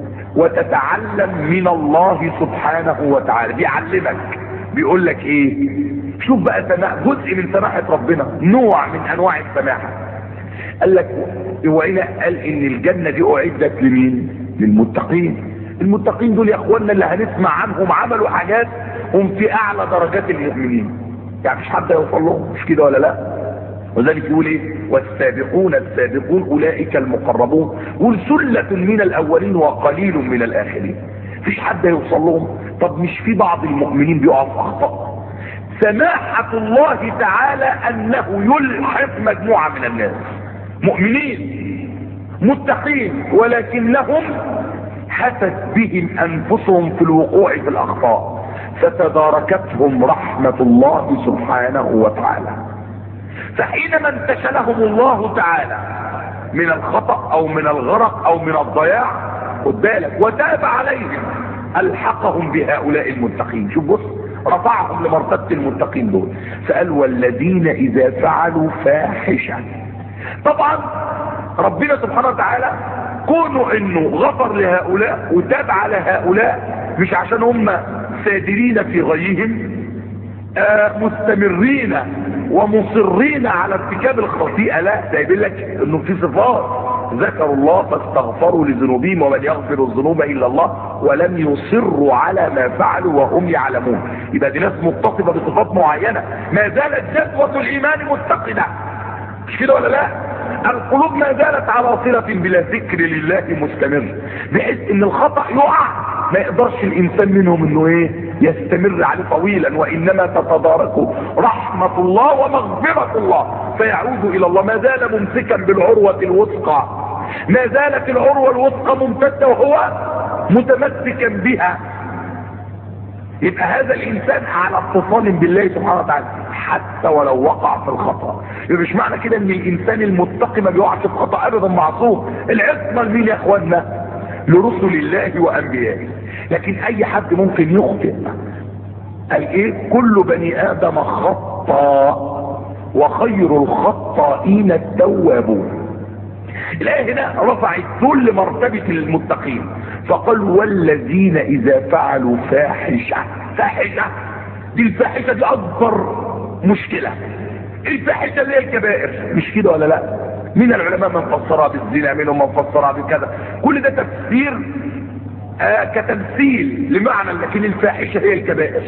وتتعلم من الله سبحانه وتعالى بيعلمك، بيقول لك ايه؟ شوف بقى جزء من سماحة ربنا، نوع من انواع السماحة. قال لك وهنا قال ان الجنة دي اعدت لمين؟ للمتقين. المتقين دول يا اخوانا اللي هنسمع عنهم عملوا حاجات هم في اعلى درجات المؤمنين، يعني مش حد يوصل لهم، مش كده ولا لا؟ وذلك يقول ايه؟ والسابقون السابقون اولئك المقربون، يقول سلة من الاولين وقليل من الاخرين، مفيش حد يوصل لهم. طب مش في بعض المؤمنين بيقعوا في اخطاء؟ سماحة الله تعالى انه يلحق مجموعة من الناس مؤمنين متقين ولكنهم حست بهم انفسهم في الوقوع في الاخطاء فتداركتهم رحمة الله سبحانه وتعالى. فحينما انتشلهم الله تعالى من الخطأ او من الغرق او من الضياع خد بالك، وتاب عليهم الحقهم بهؤلاء المتقين. شوف بص، رفعهم لمرتبة المتقين دول، فقال والذين اذا فعلوا فاحشة. طبعا ربنا سبحانه وتعالى كونه انه غفر لهؤلاء وتاب على هؤلاء مش عشان هم سادرين في غيهم مستمرين ومصرين على ارتكاب الخطيئة، لا، ده يقول لك انه في صفات، ذكروا الله فاستغفروا لذنوبهم ومن يغفر الذنوب الا الله ولم يصروا على ما فعلوا وهم يعلمون. يبقى دي ناس متصفة بصفات معينة، ما زالت جذوة الايمان متقدة، مش كده ولا لا؟ القلوب ما زالت على صلة بلا ذكر لله مستمر، بحيث ان الخطأ يقع ما يقدرش الانسان منهم انه يستمر عليه طويلا، وانما تتداركه رحمة الله ومغفرة الله فيعود الى الله. ما زال ممسكا بالعروة الوثقى، ما زالت العروة الوثقى ممتدة وهو متمسكا بها. يبقى هذا الانسان على اتصال بالله سبحانه وتعالى حتى ولو وقع في الخطأ. يبقى مش معنى كده ان الانسان المتقي ما بيقعش في خطأ ابدا، معصوم. العصمة لمين يا اخوانا؟ لرسل الله وانبيائه. لكن اي حد ممكن يخطئ. قال كل بني ادم خطاء وخير الخطائين التوابون. الآية هنا رفعت كل مرتبة المتقين، فقال والذين إذا فعلوا فاحشة. دي الفاحشة دي أكبر مشكلة، الفاحشة اللي هي الكبائر، مش كده ولا لا؟ من العلماء من فسرها بالزنا، منهم من فسرها بكذا، كل ده تفسير كتمثيل لمعنى، لكن الفاحشة هي الكبائر.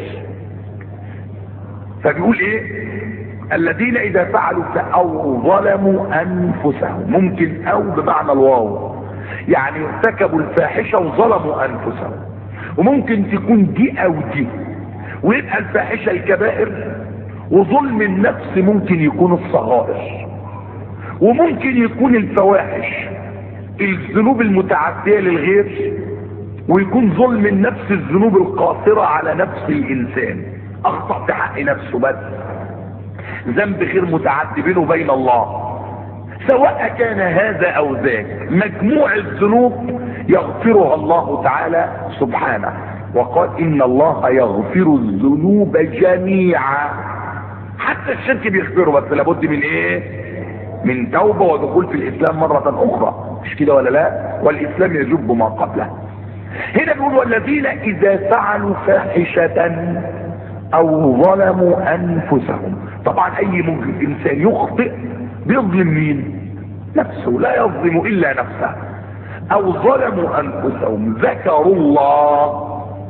فبيقول الذين اذا فعلوا او ظلموا انفسهم، ممكن او بمعنى الواو، يعني ارتكبوا الفاحشة وظلموا انفسهم، وممكن تكون دي او دي، ويبقى الفاحشة الكبائر، وظلم النفس ممكن يكون الصغائر، وممكن يكون الفواحش الذنوب المتعدية للغير، ويكون ظلم النفس الذنوب القاصرة على نفس الانسان، اخطأ في حق نفسه بس، ذنب غير متعدي بينه وبين الله. سواء كان هذا او ذاك، مجموع الذنوب يغفرها الله تعالى سبحانه، وقال ان الله يغفر الذنوب جميعا، حتى الشرك بيغفره، بس لابد من من توبة ودخول في الاسلام مرة اخرى، مش كده ولا لا؟ والاسلام يجب ما قبله. هنا بيقول والذين اذا فعلوا فاحشة او ظلموا انفسهم. طبعا اي انسان يخطئ بيظلم مين؟ نفسه، لا يظلم الا نفسه. او ظلموا انفسهم ذكروا الله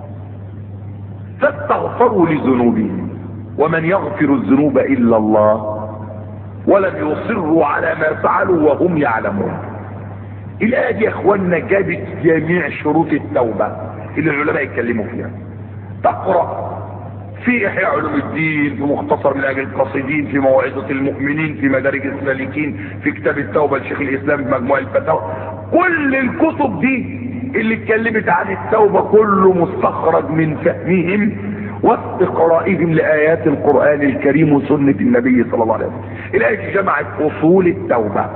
فاستغفروا لذنوبهم ومن يغفر الذنوب الا الله ولم يصروا على ما فعلوا وهم يعلمون. الآية دي يا اخوانا جابت جميع شروط التوبة اللي العلماء يتكلموا فيها. تقرأ في احياء علوم الدين، في مختصر منهاج القاصدين، في موعظة المؤمنين، في مدارج السالكين، في كتاب التوبة لشيخ الاسلام، في مجموع الفتاوى، كل الكتب دي اللي اتكلمت عن التوبة كله مستخرج من فهمهم واستقرائهم لآيات القرآن الكريم وسنة النبي صلى الله عليه وسلم. الآية جمعت أصول التوبة.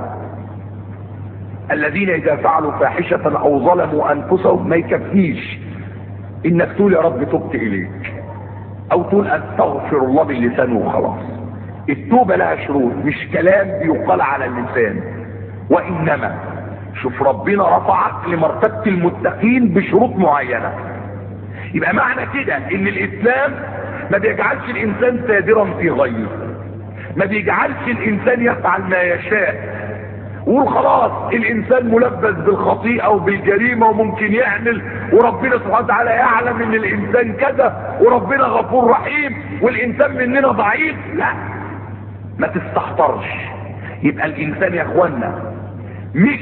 الذين إذا فعلوا فاحشة أو ظلموا أنفسهم، ما يكفيش إنك تقول يا رب تبت إليك او تقول استغفر الله باللسان وخلاص. التوبة لها شروط، مش كلام بيقال على اللسان، وانما شوف ربنا رفعك لمرتبة المتقين بشروط معينة. يبقى معنى كده ان الاسلام ما بيجعلش الانسان سادرا في غيره، ما بيجعلش الانسان يفعل ما يشاء وقول خلاص الانسان ملبس بالخطيئة وبالجريمة وممكن يعمل، وربنا سبحانه وتعالى يعلم ان الانسان كذا، وربنا غفور رحيم والانسان مننا ضعيف. لا، ما تستحضرش. يبقى الانسان يا اخوانا مش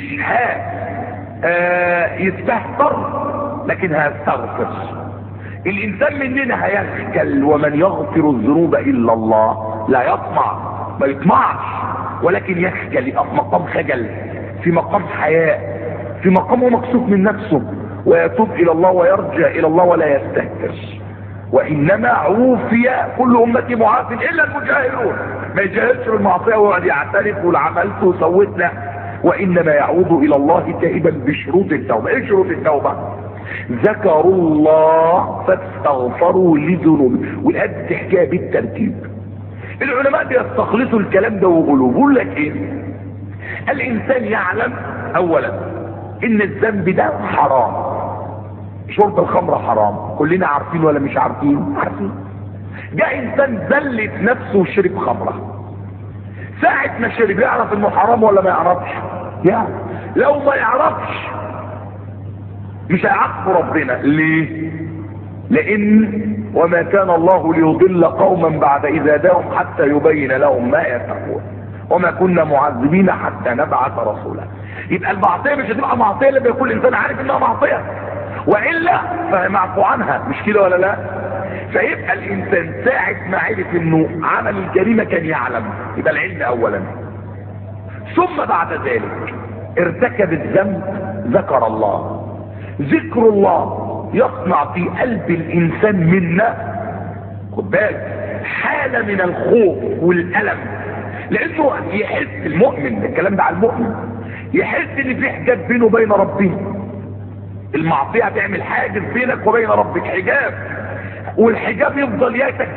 يستهتر، لكن هيستغفر. الانسان مننا هيخجل، ومن يغفر الذنوب الا الله. لا يطمع، ما يطمعش، ولكن يخجل، يبقى في مقام خجل، في مقام حياء، في مقام مكسوف من نفسه، ويتوب الى الله ويرجع الى الله ولا يستهتر. وانما عوفي كل امتي معاف الا المجاهرون. ما يجاهرش بالمعصيه ويقعد يعترف والعملت وسويت، لا، وانما يعود الى الله تائبا بشروط التوبة. ايه شروط التوبة؟ ذكروا الله فاستغفروا لذنوبهم. والآية تحكيها بالترتيب. العلماء بيستخلصوا الكلام ده ويقولوا، بيقول لك ايه؟ الانسان يعلم اولا ان الذنب ده حرام. شرب الخمر حرام، كلنا عارفين ولا مش عارفين؟ عارفين. جاء انسان ذلت نفسه وشرب خمره، ساعة ما شرب يعرف انه حرام ولا ما يعرفش؟ يعني لو ما يعرفش مش هيعاقب ربنا. ليه؟ لان وما كان الله ليضل قوما بعد اذ هداهم حتى يبين لهم ما يتقون وما كنا معذبين حتى نبعث رسولا. يبقى المعصيه مش هتبقى معصيه لما يكون الانسان عارف انها معصيه، والا فمعفو عنها، مش كده ولا لا؟ فيبقى الانسان ساعة ما عرف انه عمل الجريمة كان يعلم، يبقى العلم اولا. ثم بعد ذلك ارتكب الذنب، ذكر الله. ذكر الله يصنع في قلب الانسان منا، خد بالك، حالة من الخوف والألم، لانه يحس المؤمن، الكلام ده على المؤمن، يحس ان في حجاب بينه وبين ربه. المعصية هتعمل حاجز بينك وبين ربك، حجاب، والحجاب يفضل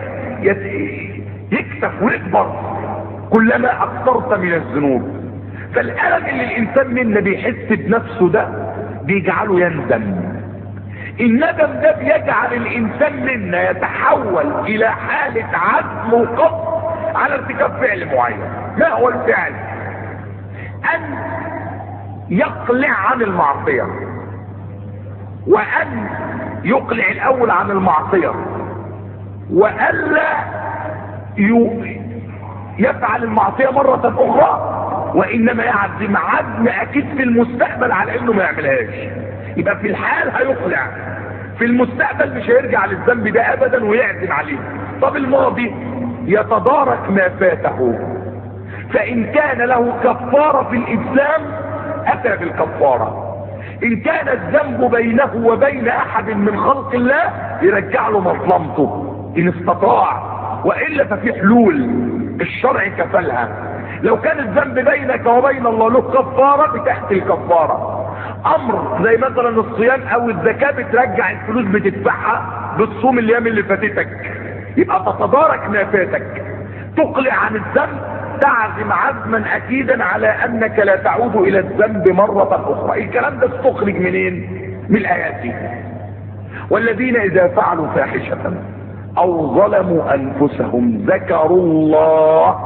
يكثف ويكبر كلما اكثرت من الذنوب. فالألم اللي الانسان منا بيحس بنفسه ده بيجعله يندم. الندم ده بيجعل الانسان منا يتحول الى حالة عزم وقصد على ارتكاب فعل معين. ما هو الفعل؟ ان يقلع عن المعصية، وان يقلع الاول عن المعصية، والا يفعل المعصية مرة اخرى، وانما يعزم عزم اكيد في المستقبل على انه ما يعملهاش. يبقى في الحال هيقلع، في المستقبل مش هيرجع للذنب ده ابدا ويعزم عليه. طب الماضي يتدارك ما فاته، فان كان له كفارة في الاسلام اتى بالكفارة. ان كان الذنب بينه وبين احد من خلق الله يرجع له مظلمته ان استطاع، والا ففي حلول الشرع كفلها. لو كان الذنب بينك وبين الله له كفارة بتحت الكفارة. امر زي مثلا الصيام او الزكاة بترجع الفلوس بتدفعها بالصوم الايام اللي فاتتك، يبقى تتدارك ما فاتك، تقلع عن الذنب، تعزم عزما اكيدا على انك لا تعود الى الذنب مرة اخرى. الكلام ده استخرج منين؟ من الايات دي. والذين اذا فعلوا فاحشة او ظلموا انفسهم ذكروا الله.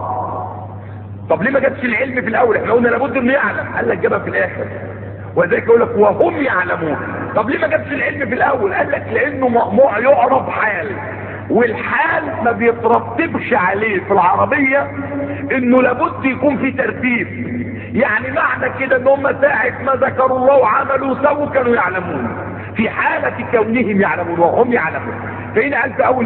طب ليه ما جابش العلم في الاول؟ احنا قلنا لابد انه يعلم، قال لك جابها في الاخر. وذلك يقول لك وهم يعلمون. طب ليه ما جابش العلم في الاول؟ قال لك لانه مأموع يعرف حال، والحال ما بيترتبش عليه في العربية انه لابد يكون في ترتيب. يعني معنى كده ان هم ساعة ما ذكروا الله وعملوا سووا كانوا يعلمون، في حالة كونهم يعلمون وهم يعلمون. فهنا قال في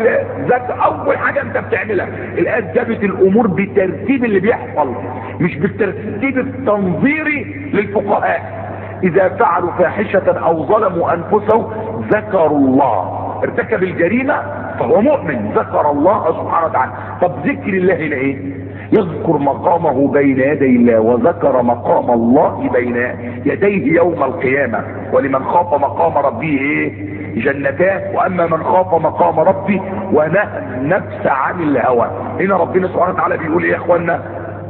اول حاجة انت بتعملها الآية جابت الامور بالترتيب اللي بيحصل، مش بالترتيب التنظيري للفقهاء. اذا فعلوا فاحشة او ظلموا انفسهم ذكروا الله، ارتكب الجريمة فهو مؤمن، ذكر الله سبحانه وتعالى. طب ذكر الله هنا ايه؟ يذكر مقامه بين يدي الله، وذكر مقام الله بين يديه يوم القيامة. ولمن خاف مقام ربه ايه؟ جنتان. واما من خاف مقام ربه ونهى النفس عن الهوى. هنا ربنا سبحانه وتعالى بيقول ايه يا اخوانا؟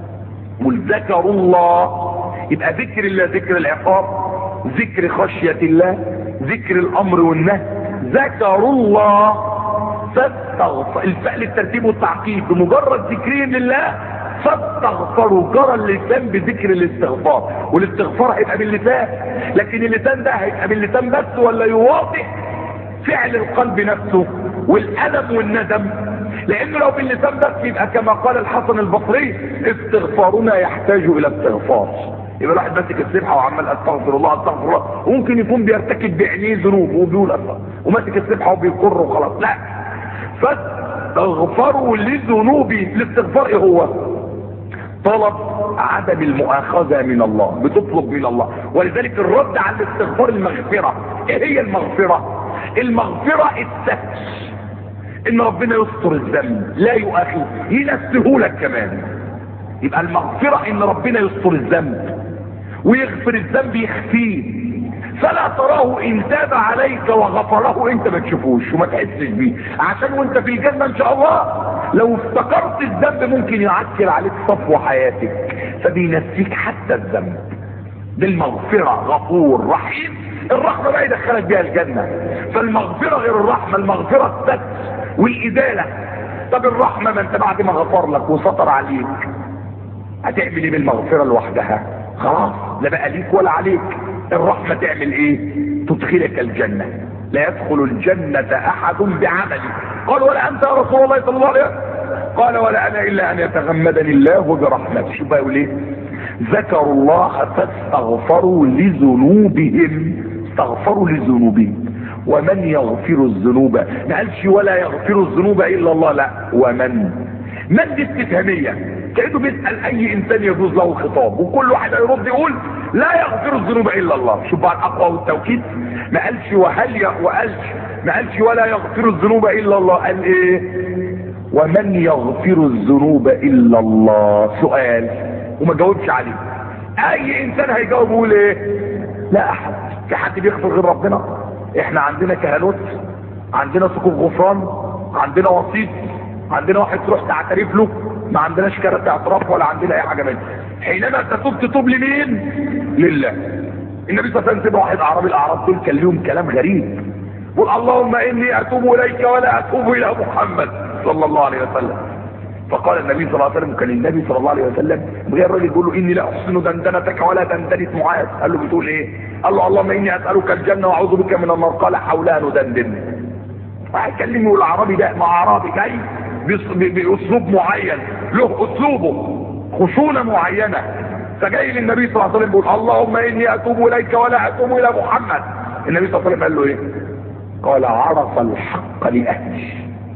قل ذكروا الله. يبقى ذكر الله ذكر العقاب، ذكر خشية الله، ذكر الامر والنهي. ذكروا الله فاستغفر، الفعل الترتيب والتعقيب بمجرد ذكرهم لله فاستغفروا. جرى اللسان بذكر الاستغفار، والاستغفار هيبقى باللسان، لكن اللسان ده هيبقى باللسان بس ولا يواطئ فعل القلب نفسه والألم والندم؟ لانه لو باللسان بس يبقى كما قال الحسن البصري استغفارنا يحتاج الى استغفار. يبقى الواحد ماسك السبحه وعمال استغفر الله استغفر الله، وممكن يكون بيرتكب بعينيه ذنوب وبيقول استغفر، وماسك السبحه وبيقر وخلاص. لا، فاستغفروا لذنوبي. الاستغفار ايه هو؟ طلب عدم المؤاخذه من الله، بتطلب من الله. ولذلك الرد على الاستغفار المغفره. ايه هي المغفره؟ المغفره الستر، ان ربنا يستر الذنب لا يؤاخذ، ينسهولك كمان. يبقى المغفرة ان ربنا يستر الذنب ويغفر الذنب يخفيه، فلا تراه ان تاب عليك وغفره انت ما تشوفوش وما تحسش بيه، عشان وانت في الجنه ان شاء الله لو افتكرت الذنب ممكن يعكر عليك صفو حياتك، فبينسيك حتى الذنب. بالمغفره غفور رحيم. الرحمه بقى يدخلك بيها الجنه، فالمغفره غير الرحمه. المغفره الستر والازاله. طب الرحمه ما انت بعد ما غفر لك وستر عليك هتعمل ايه بالمغفره لوحدها؟ خلاص لا بقى ليك ولا عليك. الرحمه تعمل ايه؟ تدخلك الجنه. لا يدخل الجنه احد بعمله. قال ولا انت يا رسول الله صلى الله عليه وسلم؟ قال ولا انا الا ان يتغمدني الله برحمته. شوف بقى يقول ايه؟ ذكروا الله فاستغفروا لذنوبهم. استغفروا لذنوبهم. ومن يغفر الذنوب، ما قالش ولا يغفر الذنوب الا الله، لا ومن. من دي استفهاميه، كأنه بيسأل اي انسان يجوز له الخطاب، وكل واحد هيرد يقول لا يغفر الذنوب الا الله. شوف بقى الاقوى والتوكيد. ما قالش ما قالش ولا يغفر الذنوب الا الله، قال ايه؟ ومن يغفر الذنوب الا الله. سؤال وما جاوبش عليه. اي انسان هيجاوب يقول ايه؟ لا احد. في حد بيغفر غير ربنا؟ احنا عندنا كهنوت، عندنا صكوك غفران، عندنا وسيط، عندنا واحد تروح تعترف له، ما عندناش كارت اعتراف ولا عندنا اي حاجه منها. حينما تتوب لمين؟ لله. النبي صلى الله عليه وسلم واحد اعرابي، الاعراب دول كان لهم كلام غريب، قل اللهم اني اتوب اليك ولا اتوب الى محمد صلى الله عليه وسلم. فقال النبي صلى الله عليه وسلم، كان النبي صلى الله عليه وسلم غير الراجل يقول له اني لا احسن دندنتك ولا دندنه معاذ. قال له بتقول ايه؟ قال له اللهم اني اسالك الجنه واعوذ بك من النار. قال حولها ندندن. هيكلمه الاعرابي ده مع اعرابي جاي باسلوب معين، له اسلوبه خشونه معينه، فجاي للنبي صلى الله عليه وسلم بيقول اللهم اني اتوب اليك ولا اتوب الى محمد. النبي صلى الله عليه وسلم قال له ايه؟ قال عرف الحق لاهله.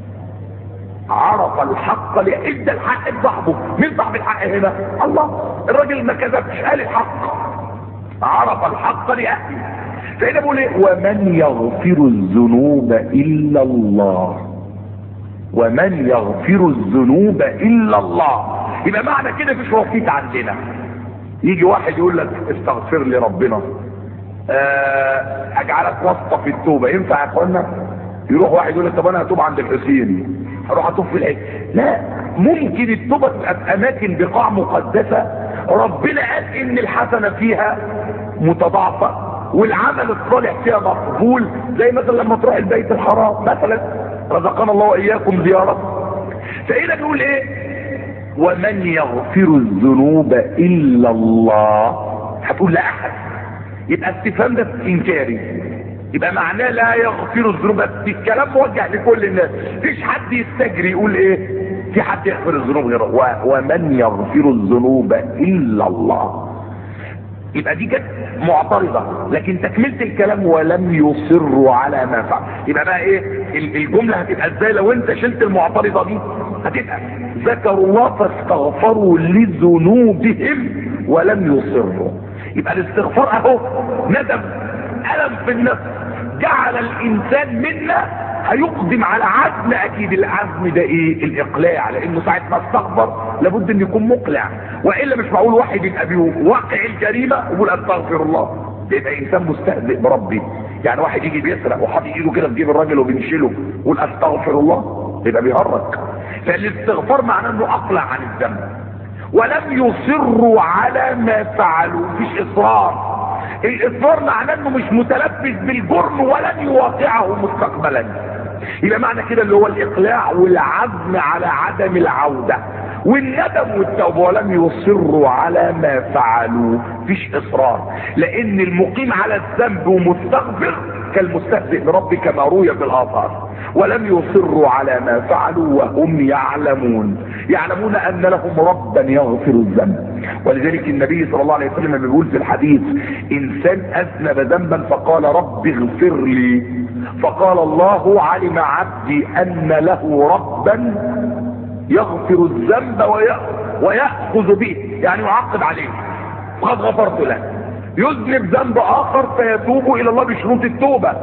عرف الحق ادى الحق لصاحبه. مين صاحب الحق هنا؟ الله. الراجل ما كذبش، قال الحق. عرف الحق لاهله. فهنا بيقول ايه؟ ومن يغفر الذنوب الا الله. ومن يغفر الذنوب الا الله. يبقى معنى كده مفيش وسيط عندنا. يجي واحد يقول لك استغفر لي ربنا، اجعلك واسطه في التوبه، ينفع يا اخوانا؟ يروح واحد يقول لك طب انا هتوب عند الحسين، هروح اتوب في الحج. لا، ممكن التوبه تبقى في اماكن بقاع مقدسه ربنا قال ان الحسنه فيها متضاعفه والعمل الصالح فيها مقبول، زي مثلا لما تروح البيت الحرام مثلا، رزقنا الله واياكم زيارة. فإذا بيقول ايه؟ ومن يغفر الذنوب الا الله. هتقول لا احد، يبقى استفهام ده انكاري، يبقى معناه لا يغفر الذنوب. بس الكلام موجه لكل الناس، مفيش حد يستجري يقول ايه في حد يغفر الذنوب غيره. ومن يغفر الذنوب الا الله. يبقى دي كانت معترضه، لكن تكمله الكلام ولم يصروا على ما فعل. يبقى بقى ايه الجمله هتبقى ازاي لو انت شلت المعترضه دي؟ هتبقى ذكروا الله فاستغفروا لذنوبهم ولم يصروا. يبقى الاستغفار اهو ندم، الم في النفس، جعل الانسان منا هيقدم على عزم. اكيد العزم ده ايه؟ الاقلاع، لانه ساعه ما استغفر لابد ان يكون مقلع، والا مش معقول واحد يبقى بواقع الجريمه ويقول استغفر الله. يبقى انسان مستهزئ بربي. يعني واحد يجي بيسرق وحاطط ايده كده في جيب الراجل وبينشله ويقول استغفر الله، يبقى بيهرج. فالاستغفار معناه انه اقلع عن الذنب. ولم يصروا على ما فعلوا، مفيش اصرار. الاصرار معناه انه مش متلبس بالجرم ولن يواقعه مستقبلا. يبقى معنى كده اللي هو الاقلاع والعزم على عدم العودة والندم والتوبة. ولم يصروا على ما فعلوا، مفيش اصرار، لان المقيم على الذنب ومستغفر كالمستهزئ بربه كما روي في الاثار. ولم يصروا على ما فعلوا وهم يعلمون ان لهم ربا يغفر الذنب. ولذلك النبي صلى الله عليه وسلم بيقول في الحديث: انسان اذنب ذنبا فقال رب اغفر لي، فقال الله علم عبدي ان له ربا يغفر الذنب ويأخذ به، يعني يعاقب عليه، وقد غفرت له. يذنب ذنب اخر فيتوب الى الله بشروط التوبة،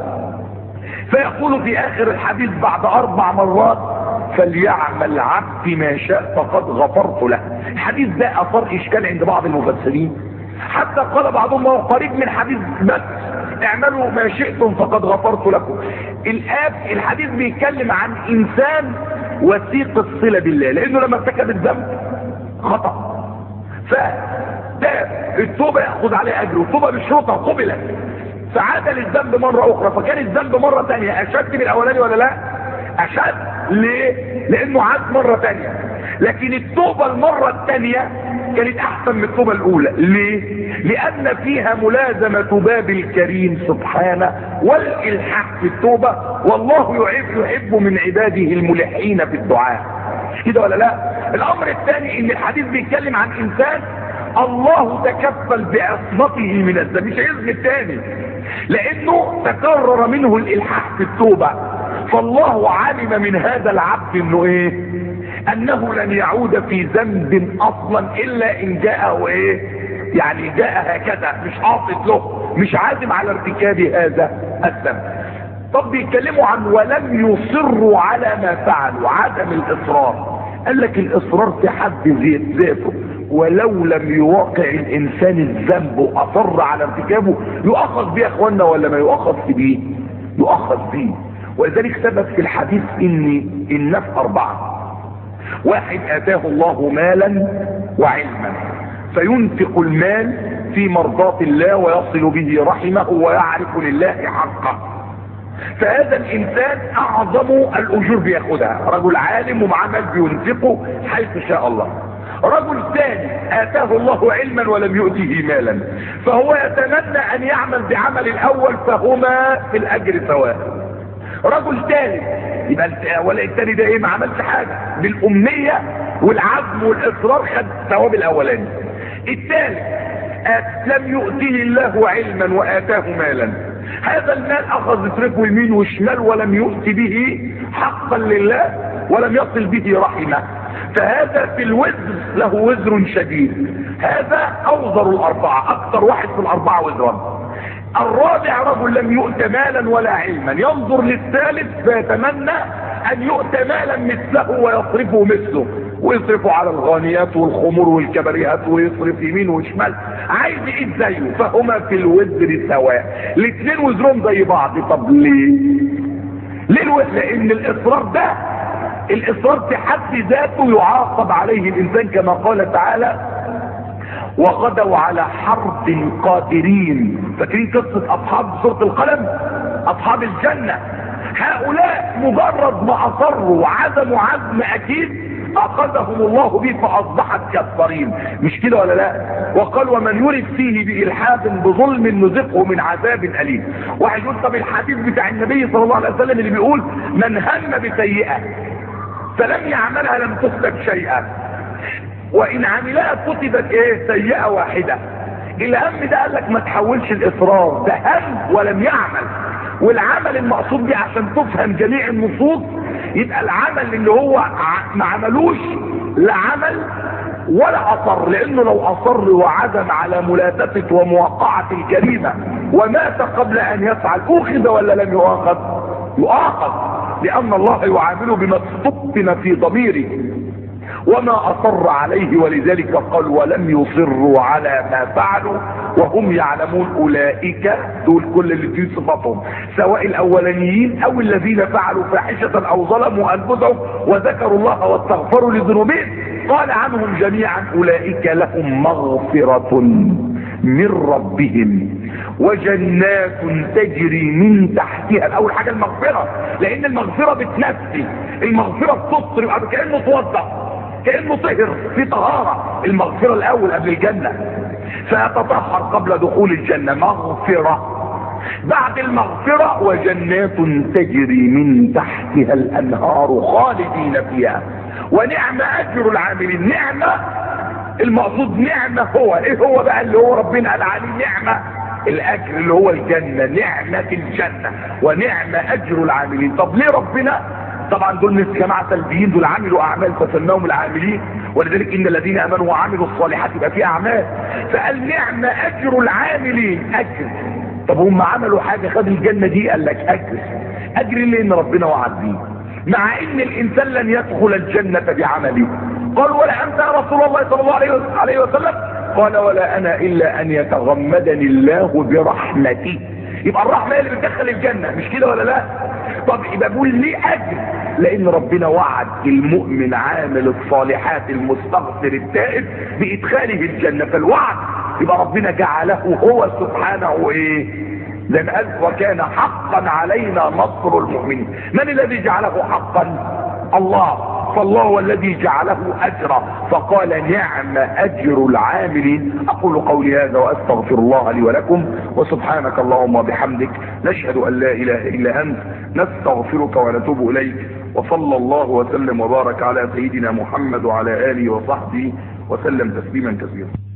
فيقول في اخر الحديث بعد 4 مرات: فليعمل عبدي ما شاء فقد غفرت له. الحديث ده اثار اشكال عند بعض المفسرين، حتى قال بعضهم وهو قريب من حديث بس اعملوا ما شئتم فقد غفرت لكم. الحديث بيتكلم عن انسان وثيق الصلة بالله، لانه لما ارتكب الذنب خطأ فتاب، التوبة يأخذ عليه اجر، والتوبة بالشرطة قبلت، فعاد للذنب مرة اخرى، فكان الذنب مرة تانية اشد من الاولاني ولا لا؟ اشد. ليه؟ لانه عاد مرة تانية. لكن التوبة المرة التانية كانت احسن من التوبة الاولى. ليه؟ لان فيها ملازمة باب الكريم سبحانه والالحاح في التوبة، والله يحب من عباده الملحين في الدعاء. مش كده ولا لا؟ الامر الثاني ان الحديث بيتكلم عن انسان الله تكفل بعصمته من الذنب، مش هيذنب تاني، لانه تكرر منه الالحاح في التوبة، فالله علم من هذا العبد انه ايه؟ انه لن يعود في ذنب اصلا الا ان جاءه ايه؟ يعني جاء هكذا، مش قاصد له، مش عازم على ارتكاب هذا الذنب. طب بيتكلموا عن ولم يصروا على ما فعلوا، عدم الاصرار. قال لك الاصرار في حد ذاته ولو لم يوقع الانسان الذنب واصر على ارتكابه يؤخذ به يا اخوانا ولا ما يؤخذ به؟ يؤخذ به. ولذلك ثبت في الحديث ان الناس 4: واحد اتاه الله مالا وعلما فينفق المال في مرضاة الله ويصل به رحمه ويعرف لله حقه، فهذا الانسان اعظم الاجور بياخدها، رجل عالم ومعاه مال بينفقه حيث شاء الله. رجل ثاني اتاه الله علما ولم يؤته مالا فهو يتمنى ان يعمل بعمل الاول فهما في الاجر سواء. رجل ثالث يبقى ولا الثاني ده ايه؟ ما عملش حاجه، بالامنيه والعزم والاصرار خد ثواب الاولاني. الثالث لم يؤته الله علما واتاه مالا، هذا المال اخذ يصرفه يمين وشمال ولم يؤت به حقا لله ولم يصل به رحمه، فهذا في الوزر له وزر شديد. هذا اوزر الاربعه، اكثر واحد في الاربعه وزرا. الرابع رجل لم يؤت مالا ولا علما، ينظر للثالث فيتمنى ان يؤت مالا مثله ويصرفه مثله، ويصرفه على الغانيات والخمور والكبريات ويصرف يمين وشمال، عايز ايه زيه، فهما في الوزر سواء، الاثنين وزرهم زي بعض. طب ليه؟ لان الاصرار في حد ذاته يعاقب عليه الانسان كما قال تعالى: وغدوا على حرد قادرين. فاكرين قصة اصحاب سورة القلم؟ اصحاب الجنة هؤلاء مجرد ما اصروا وعزموا عزم اكيد اخذهم الله به فاصبحت كالصريم. مش كده ولا لا؟ وقال: ومن يرد فيه بإلحاد بظلم نذقه من عذاب أليم. واحد يقول طب الحديث بتاع النبي صلى الله عليه وسلم اللي بيقول: من هم بسيئة فلم يعملها لم تكتب شيئا، وان عملها كتبت ايه؟ سيئة واحدة. الهم ده قال لك ما تحولش الاصرار، ده هم ولم يعمل. والعمل المقصود بيه عشان تفهم جميع النصوص يبقى العمل اللي هو ما عملوش لا عمل ولا اصر، لانه لو اصر وعزم على ملاتفة وموقعة الجريمة ومات قبل ان يفعل اخذ ولا لم يؤاخذ؟ يؤاخذ، لان الله يعامله بما استبطن في ضميره وما اصر عليه. ولذلك قال: ولم يصروا على ما فعلوا وهم يعلمون اولئك، دول كل اللي في صفاتهم، سواء الاولانيين او الذين فعلوا فاحشة او ظلموا انفسهم وذكروا الله واستغفروا لذنوبهم قال عنهم جميعا: اولئك لهم مغفرة من ربهم وجنات تجري من تحتها. الاول حاجة المغفرة، لان المغفرة بتنفي، المغفرة بتطر، يبقى كأنه توضأ، كأنه طهر في طهارة. المغفرة الاول قبل الجنة، فيتطهر قبل دخول الجنة، مغفرة. بعد المغفرة: وجنات تجري من تحتها الانهار خالدين فيها ونعم اجر العاملين. نعمة المقصود نعمة هو ايه؟ هو بقى اللي هو ربنا قال عليه نعمة الاجر اللي هو الجنة، نعمة الجنة ونعم اجر العاملين. طب ليه ربنا؟ طبعا دول مش جماعة سلبيين، دول عملوا اعمال فسماهم العاملين، ولذلك ان الذين امنوا وعملوا الصالحات يبقى فيه اعمال، فقال نعم اجر العاملين. اجر، طب هم عملوا حاجة خد الجنة دي؟ قال لك اجر. اجر لان ربنا وعد بيه، مع ان الانسان لن يدخل الجنة بعمله. قال: ولا انت يا رسول الله صلى الله عليه وسلم؟ قال ولا انا الا ان يتغمدني الله برحمته. يبقى الرحمة هي اللي بتدخل الجنة، مش كده ولا لا؟ طب يبقى بقول ليه اجر؟ لان ربنا وعد المؤمن عامل الصالحات المستغفر التائب بادخاله الجنة، فالوعد يبقى ربنا جعله هو سبحانه ايه؟ زي ما قال وكان حقا علينا نصر المؤمنين. من الذي جعله حقا؟ الله. فالله هو الذي جعله اجرا، فقال نعم اجر العاملين. اقول قولي هذا واستغفر الله لي ولكم، وسبحانك اللهم وبحمدك، نشهد ان لا اله الا انت، نستغفرك ونتوب اليك. وصلى الله وسلم وبارك على سيدنا محمد وعلى اله وصحبه وسلم تسليما كثيرا.